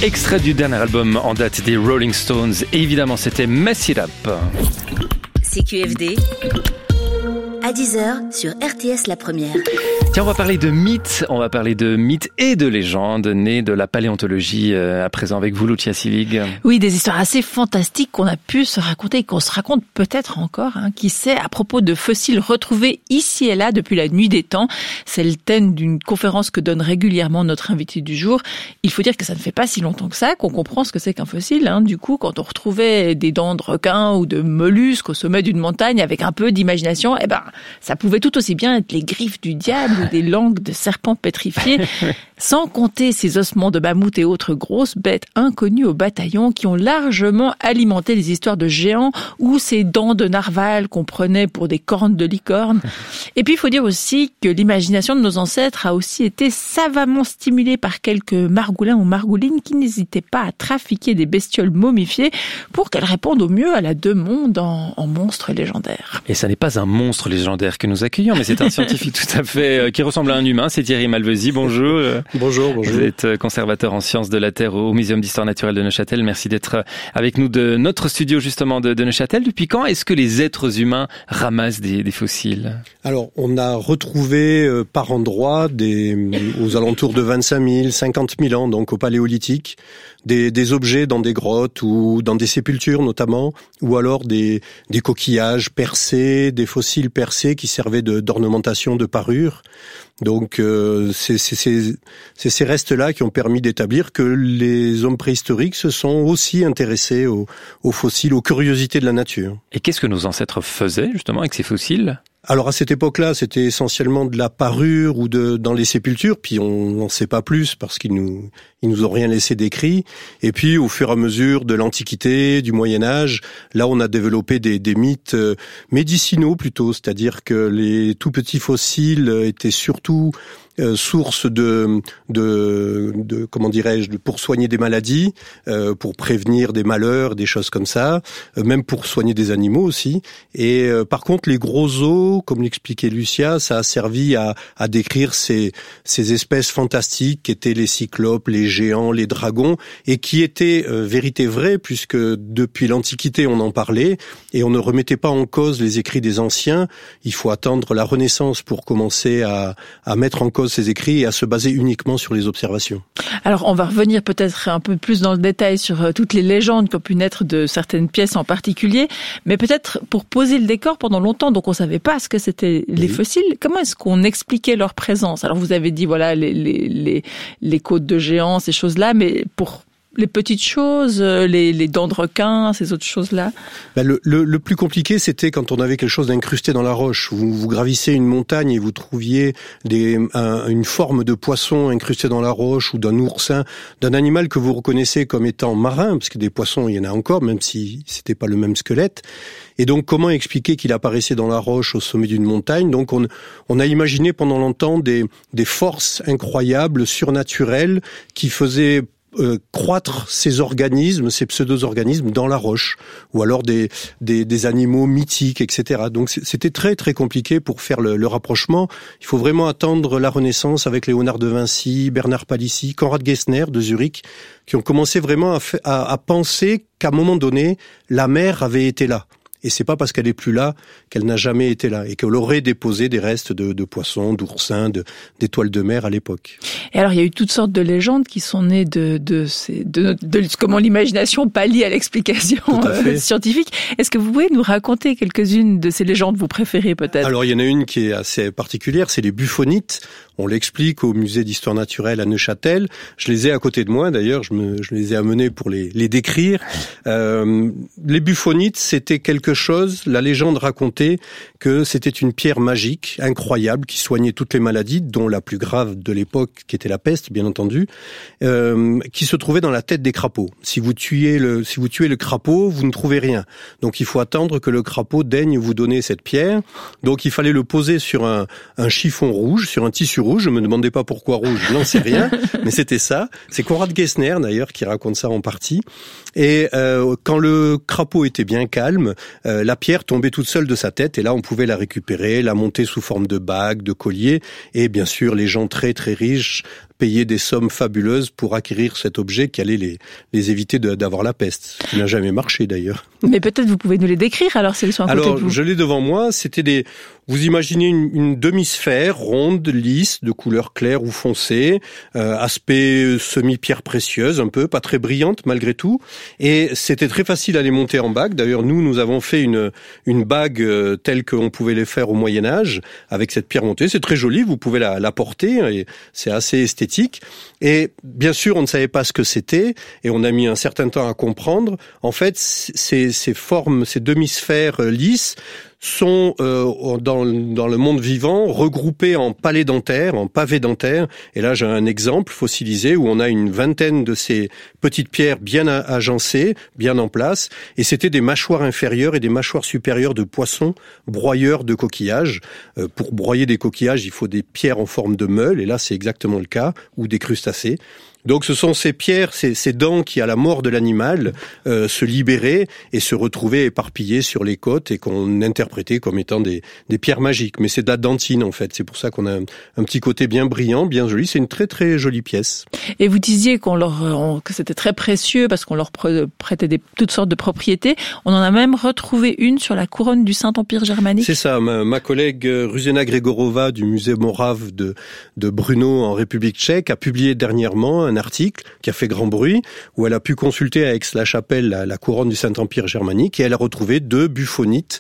Extrait du dernier album en date des Rolling Stones. Et évidemment, c'était Mess It Up. CQFD, à 10h sur RTS La Première. Tiens, on va parler de mythes et de légendes nées de la paléontologie à présent avec vous, Lucia Selig. Oui, des histoires assez fantastiques qu'on a pu se raconter et qu'on se raconte peut-être encore, qui sait, à propos de fossiles retrouvés ici et là depuis la nuit des temps. C'est le thème d'une conférence que donne régulièrement notre invité du jour. Il faut dire que ça ne fait pas si longtemps que ça qu'on comprend ce que c'est qu'un fossile. Du coup, quand on retrouvait des dents de requin ou de mollusques au sommet d'une montagne avec un peu d'imagination, ça pouvait tout aussi bien être les griffes du diable ou des langues de serpents pétrifiés, sans compter ces ossements de mammouth et autres grosses bêtes inconnues au bataillon qui ont largement alimenté les histoires de géants ou ces dents de narval qu'on prenait pour des cornes de licorne. Et puis il faut dire aussi que l'imagination de nos ancêtres a aussi été savamment stimulée par quelques margoulins ou margoulines qui n'hésitaient pas à trafiquer des bestioles momifiées pour qu'elles répondent au mieux à la demande en monstres légendaires. Et ça n'est pas un monstre légendaire que nous accueillons, mais c'est un scientifique tout à fait qui ressemble à un humain. C'est Thierry Malvezy. Bonjour. Bonjour. Vous êtes conservateur en sciences de la Terre au Muséum d'Histoire Naturelle de Neuchâtel. Merci d'être avec nous de notre studio justement de Neuchâtel. Depuis quand est-ce que les êtres humains ramassent des fossiles ? Alors, on a retrouvé par endroits aux alentours de 25 000, 50 000 ans, donc au Paléolithique, des objets dans des grottes ou dans des sépultures notamment, ou alors des coquillages percés, des fossiles percés qui servaient d'ornementation de parures. Donc c'est ces restes-là qui ont permis d'établir que les hommes préhistoriques se sont aussi intéressés aux fossiles, aux curiosités de la nature. Et qu'est-ce que nos ancêtres faisaient justement avec ces fossiles ? Alors à cette époque-là, c'était essentiellement de la parure ou dans les sépultures, puis on n'en sait pas plus parce qu'ils nous ont rien laissé d'écrit. Et puis au fur et à mesure de l'Antiquité, du Moyen-Âge, là on a développé des mythes médicinaux plutôt, c'est-à-dire que les tout petits fossiles étaient surtout source de comment dirais-je, pour soigner des maladies, pour prévenir des malheurs, des choses comme ça, même pour soigner des animaux aussi. Et par contre, les gros os, comme l'expliquait Lucia, ça a servi à décrire ces espèces fantastiques qui étaient les cyclopes, les géants, les dragons, et qui étaient vérité vraie puisque depuis l'Antiquité on en parlait et on ne remettait pas en cause les écrits des anciens. Il faut attendre la Renaissance pour commencer à mettre en cause ces écrits et à se baser uniquement sur les observations. Alors on va revenir peut-être un peu plus dans le détail sur toutes les légendes qui ont pu naître de certaines pièces en particulier, mais peut-être pour poser le décor, pendant longtemps, donc on savait pas ce que c'était les fossiles. Comment est-ce qu'on expliquait leur présence ? Alors vous avez dit voilà les côtes de géants, ces choses-là, mais pour les petites choses, les dents de requin, ces autres choses-là. Le plus compliqué, c'était quand on avait quelque chose d'incrusté dans la roche. Vous gravissez une montagne et vous trouviez une forme de poisson incrusté dans la roche ou d'un oursin, d'un animal que vous reconnaissez comme étant marin, parce que des poissons, il y en a encore, même si c'était pas le même squelette. Et donc, comment expliquer qu'il apparaissait dans la roche au sommet d'une montagne ? Donc, on a imaginé pendant longtemps des forces incroyables, surnaturelles, qui faisaient croître ces organismes, ces pseudo-organismes dans la roche, ou alors des animaux mythiques, etc. Donc c'était très très compliqué pour faire le rapprochement. Il faut vraiment attendre la Renaissance avec Léonard de Vinci, Bernard Palissy, Konrad Gessner de Zurich, qui ont commencé vraiment à penser qu'à un moment donné, la mer avait été là. Et c'est pas parce qu'elle est plus là qu'elle n'a jamais été là et qu'elle aurait déposé des restes de poissons, d'oursins, d'étoiles de mer à l'époque. Et alors il y a eu toutes sortes de légendes qui sont nées de comment l'imagination pallie à l'explication scientifique. Est-ce que vous pouvez nous raconter quelques-unes de ces légendes, vous préférez peut-être ? Alors il y en a une qui est assez particulière, c'est les buffonites. On l'explique au musée d'histoire naturelle à Neuchâtel. Je les ai à côté de moi d'ailleurs, je les ai amenés pour les décrire. Les buffonites, c'était quelque chose, la légende racontait que c'était une pierre magique, incroyable, qui soignait toutes les maladies, dont la plus grave de l'époque, qui était la peste, bien entendu, qui se trouvait dans la tête des crapauds. Si vous tuez le crapaud, vous ne trouvez rien. Donc il faut attendre que le crapaud daigne vous donner cette pierre. Donc il fallait le poser sur un chiffon rouge, sur un tissu rouge. Je me demandais pas pourquoi rouge, je n'en sais rien, mais c'était ça. C'est Konrad Gessner d'ailleurs qui raconte ça en partie. Et quand le crapaud était bien calme, la pierre tombait toute seule de sa tête et là on pouvait la récupérer, la monter sous forme de bague, de collier. Et bien sûr les gens très très riches payer des sommes fabuleuses pour acquérir cet objet qui allait les éviter d'avoir la peste. Ce qui n'a jamais marché d'ailleurs. Mais peut-être vous pouvez nous les décrire alors s'ils sont à côté de vous. Alors je l'ai devant moi, c'était vous imaginez une demi-sphère ronde, lisse, de couleur claire ou foncée, aspect semi-pierre précieuse, un peu, pas très brillante malgré tout, et c'était très facile à les monter en bague. D'ailleurs, nous avons fait une bague telle qu'on pouvait les faire au Moyen-Âge, avec cette pierre montée. C'est très joli, vous pouvez la porter, et c'est assez esthétique. Et bien sûr, on ne savait pas ce que c'était, et on a mis un certain temps à comprendre. En fait, ces formes, ces demi-sphères lisses, sont dans le monde vivant regroupés en palais dentaires, en pavés dentaires. Et là, j'ai un exemple fossilisé où on a une vingtaine de ces petites pierres bien agencées, bien en place. Et c'était des mâchoires inférieures et des mâchoires supérieures de poissons broyeurs de coquillages. Pour broyer des coquillages, il faut des pierres en forme de meule. Et là, c'est exactement le cas, ou des crustacés. Donc ce sont ces pierres, ces dents qui, à la mort de l'animal, se libéraient et se retrouvaient éparpillées sur les côtes et qu'on interprétait comme étant des pierres magiques. Mais c'est de la dentine en fait, c'est pour ça qu'on a un petit côté bien brillant, bien joli. C'est une très très jolie pièce. Et vous disiez que c'était très précieux parce qu'on leur prêtait toutes sortes de propriétés. On en a même retrouvé une sur la couronne du Saint-Empire germanique. C'est ça, ma collègue Ruzena Gregorova du musée Morave de Brno en République tchèque a publié dernièrement un article qui a fait grand bruit, où elle a pu consulter à Aix-la-Chapelle la couronne du Saint-Empire germanique, et elle a retrouvé 2 buffonites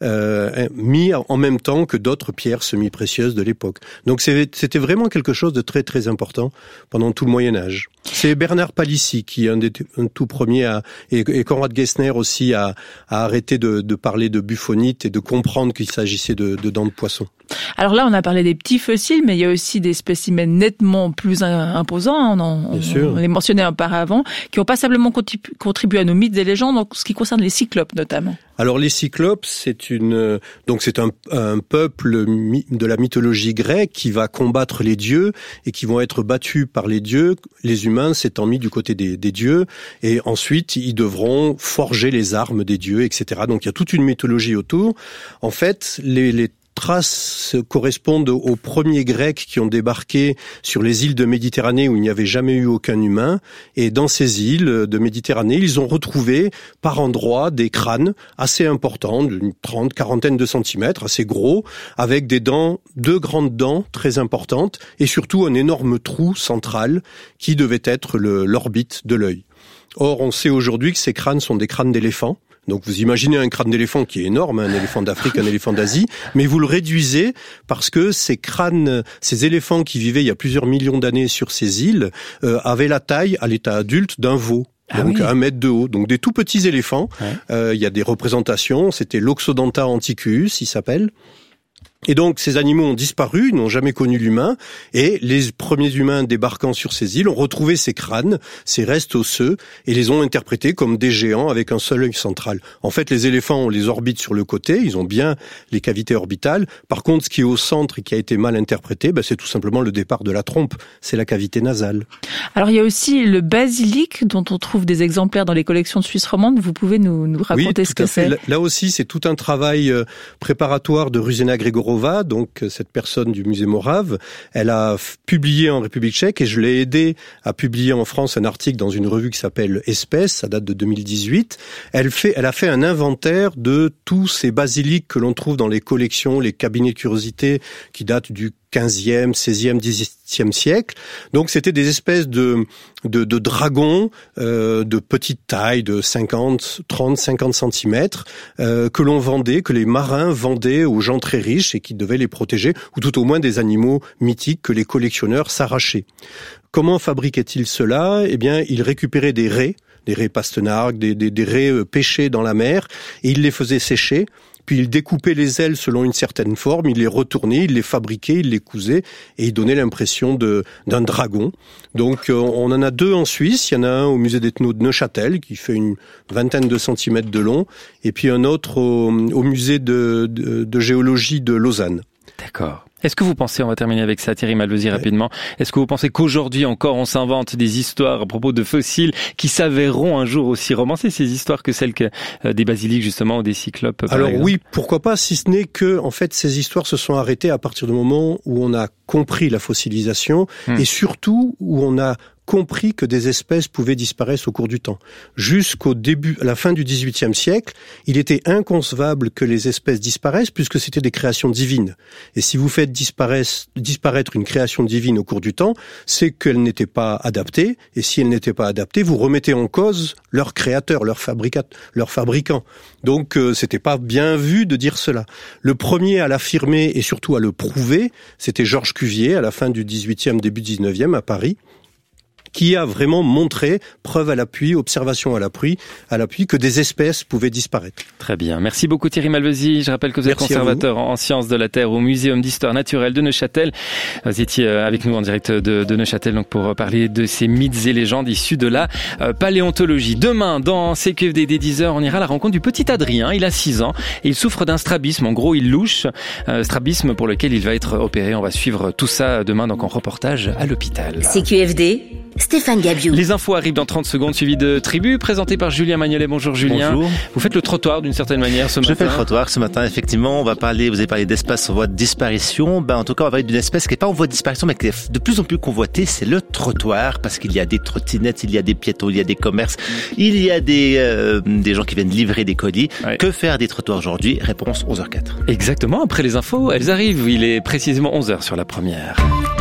mis en même temps que d'autres pierres semi-précieuses de l'époque. Donc c'était vraiment quelque chose de très très important pendant tout le Moyen-Âge. C'est Bernard Palissy qui est un tout premier et Konrad Gessner aussi a arrêté de parler de buffonites et de comprendre qu'il s'agissait de dents de poisson. Alors là, on a parlé des petits fossiles, mais il y a aussi des spécimens nettement plus imposants, on les mentionnait auparavant, qui ont passablement contribué à nos mythes et légendes, en ce qui concerne les cyclopes notamment. Alors les cyclopes, c'est un peuple de la mythologie grecque qui va combattre les dieux et qui vont être battus par les dieux, les humains s'étant mis du côté des dieux, et ensuite ils devront forger les armes des dieux, etc. Donc il y a toute une mythologie autour. En fait, les traces correspondent aux premiers Grecs qui ont débarqué sur les îles de Méditerranée où il n'y avait jamais eu aucun humain. Et dans ces îles de Méditerranée, ils ont retrouvé par endroits des crânes assez importants, d'une 40 de centimètres, assez gros, avec des dents, 2 grandes dents très importantes, et surtout un énorme trou central qui devait être l'orbite de l'œil. Or, on sait aujourd'hui que ces crânes sont des crânes d'éléphants. Donc vous imaginez un crâne d'éléphant qui est énorme, un éléphant d'Afrique, un éléphant d'Asie, mais vous le réduisez parce que ces éléphants qui vivaient il y a plusieurs millions d'années sur ces îles avaient la taille à l'état adulte d'un veau. Donc 1 mètre de haut, donc des tout petits éléphants. Il y a des représentations, c'était l'Oxodonta antiquus, il s'appelle. Et donc, ces animaux ont disparu, ils n'ont jamais connu l'humain, et les premiers humains débarquant sur ces îles ont retrouvé ces crânes, ces restes osseux, et les ont interprétés comme des géants avec un seul œil central. En fait, les éléphants ont les orbites sur le côté, ils ont bien les cavités orbitales. Par contre, ce qui est au centre et qui a été mal interprété, c'est tout simplement le départ de la trompe, c'est la cavité nasale. Alors, il y a aussi le basilic, dont on trouve des exemplaires dans les collections de Suisse romande. Vous pouvez nous raconter ce que c'est? Là aussi, c'est tout un travail préparatoire de Ruzena Gregorova, donc cette personne du musée Morave. Elle a publié en République tchèque et je l'ai aidé à publier en France un article dans une revue qui s'appelle Espèces, ça date de 2018. Elle a fait un inventaire de tous ces basiliques que l'on trouve dans les collections, les cabinets de curiosité qui datent du 15e, 16e, 17e siècle. Donc c'était des espèces de dragons de petite taille, de 50 centimètres, que l'on vendait, que les marins vendaient aux gens très riches et qui devaient les protéger, ou tout au moins des animaux mythiques que les collectionneurs s'arrachaient. Comment fabriquaient-ils cela? Eh bien, ils récupéraient des raies pastenargues, des raies pêchées dans la mer, et ils les faisaient sécher. Puis il découpait les ailes selon une certaine forme, il les retournait, il les fabriquait, il les cousait, et il donnait l'impression d'un dragon. Donc on en a 2 en Suisse, il y en a un au musée d'ethno de Neuchâtel, qui fait une 20 de centimètres de long, et puis un autre au musée de géologie de Lausanne. D'accord. Est-ce que vous pensez, on va terminer avec ça, Thierry Malvezy, rapidement, est-ce que vous pensez qu'aujourd'hui encore on s'invente des histoires à propos de fossiles qui s'avéreront un jour aussi romancées, ces histoires, que celles des basiliques justement ou des cyclopes? Alors oui, pourquoi pas, si ce n'est que en fait ces histoires se sont arrêtées à partir du moment où on a compris la fossilisation et surtout où on a compris que des espèces pouvaient disparaître au cours du temps. Jusqu'au début, à la fin du XVIIIe siècle, il était inconcevable que les espèces disparaissent puisque c'était des créations divines. Et si vous faites disparaître une création divine au cours du temps, c'est qu'elle n'était pas adaptée. Et si elle n'était pas adaptée, vous remettez en cause leur créateur, leur fabricant. Donc, c'était pas bien vu de dire cela. Le premier à l'affirmer et surtout à le prouver, c'était Georges Cuvier à la fin du XVIIIe, début XIXe à Paris, qui a vraiment montré, preuve à l'appui, observation à l'appui, que des espèces pouvaient disparaître. Très bien. Merci beaucoup Thierry Malvezy. Je rappelle que vous êtes conservateur en sciences de la Terre au Muséum d'Histoire Naturelle de Neuchâtel. Vous étiez avec nous en direct de Neuchâtel donc pour parler de ces mythes et légendes issus de la paléontologie. Demain, dans CQFD dès 10h, on ira à la rencontre du petit Adrien. Il a 6 ans et il souffre d'un strabisme. En gros, il louche. Strabisme pour lequel il va être opéré. On va suivre tout ça demain donc en reportage à l'hôpital. CQFD, Stéphane Gabiou. Les infos arrivent dans 30 secondes, suivi de Tribu, présenté par Julien Magnolet. Bonjour Julien. Bonjour. Vous faites le trottoir d'une certaine manière ce matin. Je fais le trottoir ce matin, effectivement. Vous avez parlé d'espace en voie de disparition. En tout cas, on va parler d'une espèce qui n'est pas en voie de disparition, mais qui est de plus en plus convoitée. C'est le trottoir, parce qu'il y a des trottinettes, il y a des piétons, il y a des commerces, il y a des gens qui viennent livrer des colis. Ouais. Que faire des trottoirs aujourd'hui? Réponse 11h04. Exactement. Après les infos, elles arrivent. Il est précisément 11h sur la première.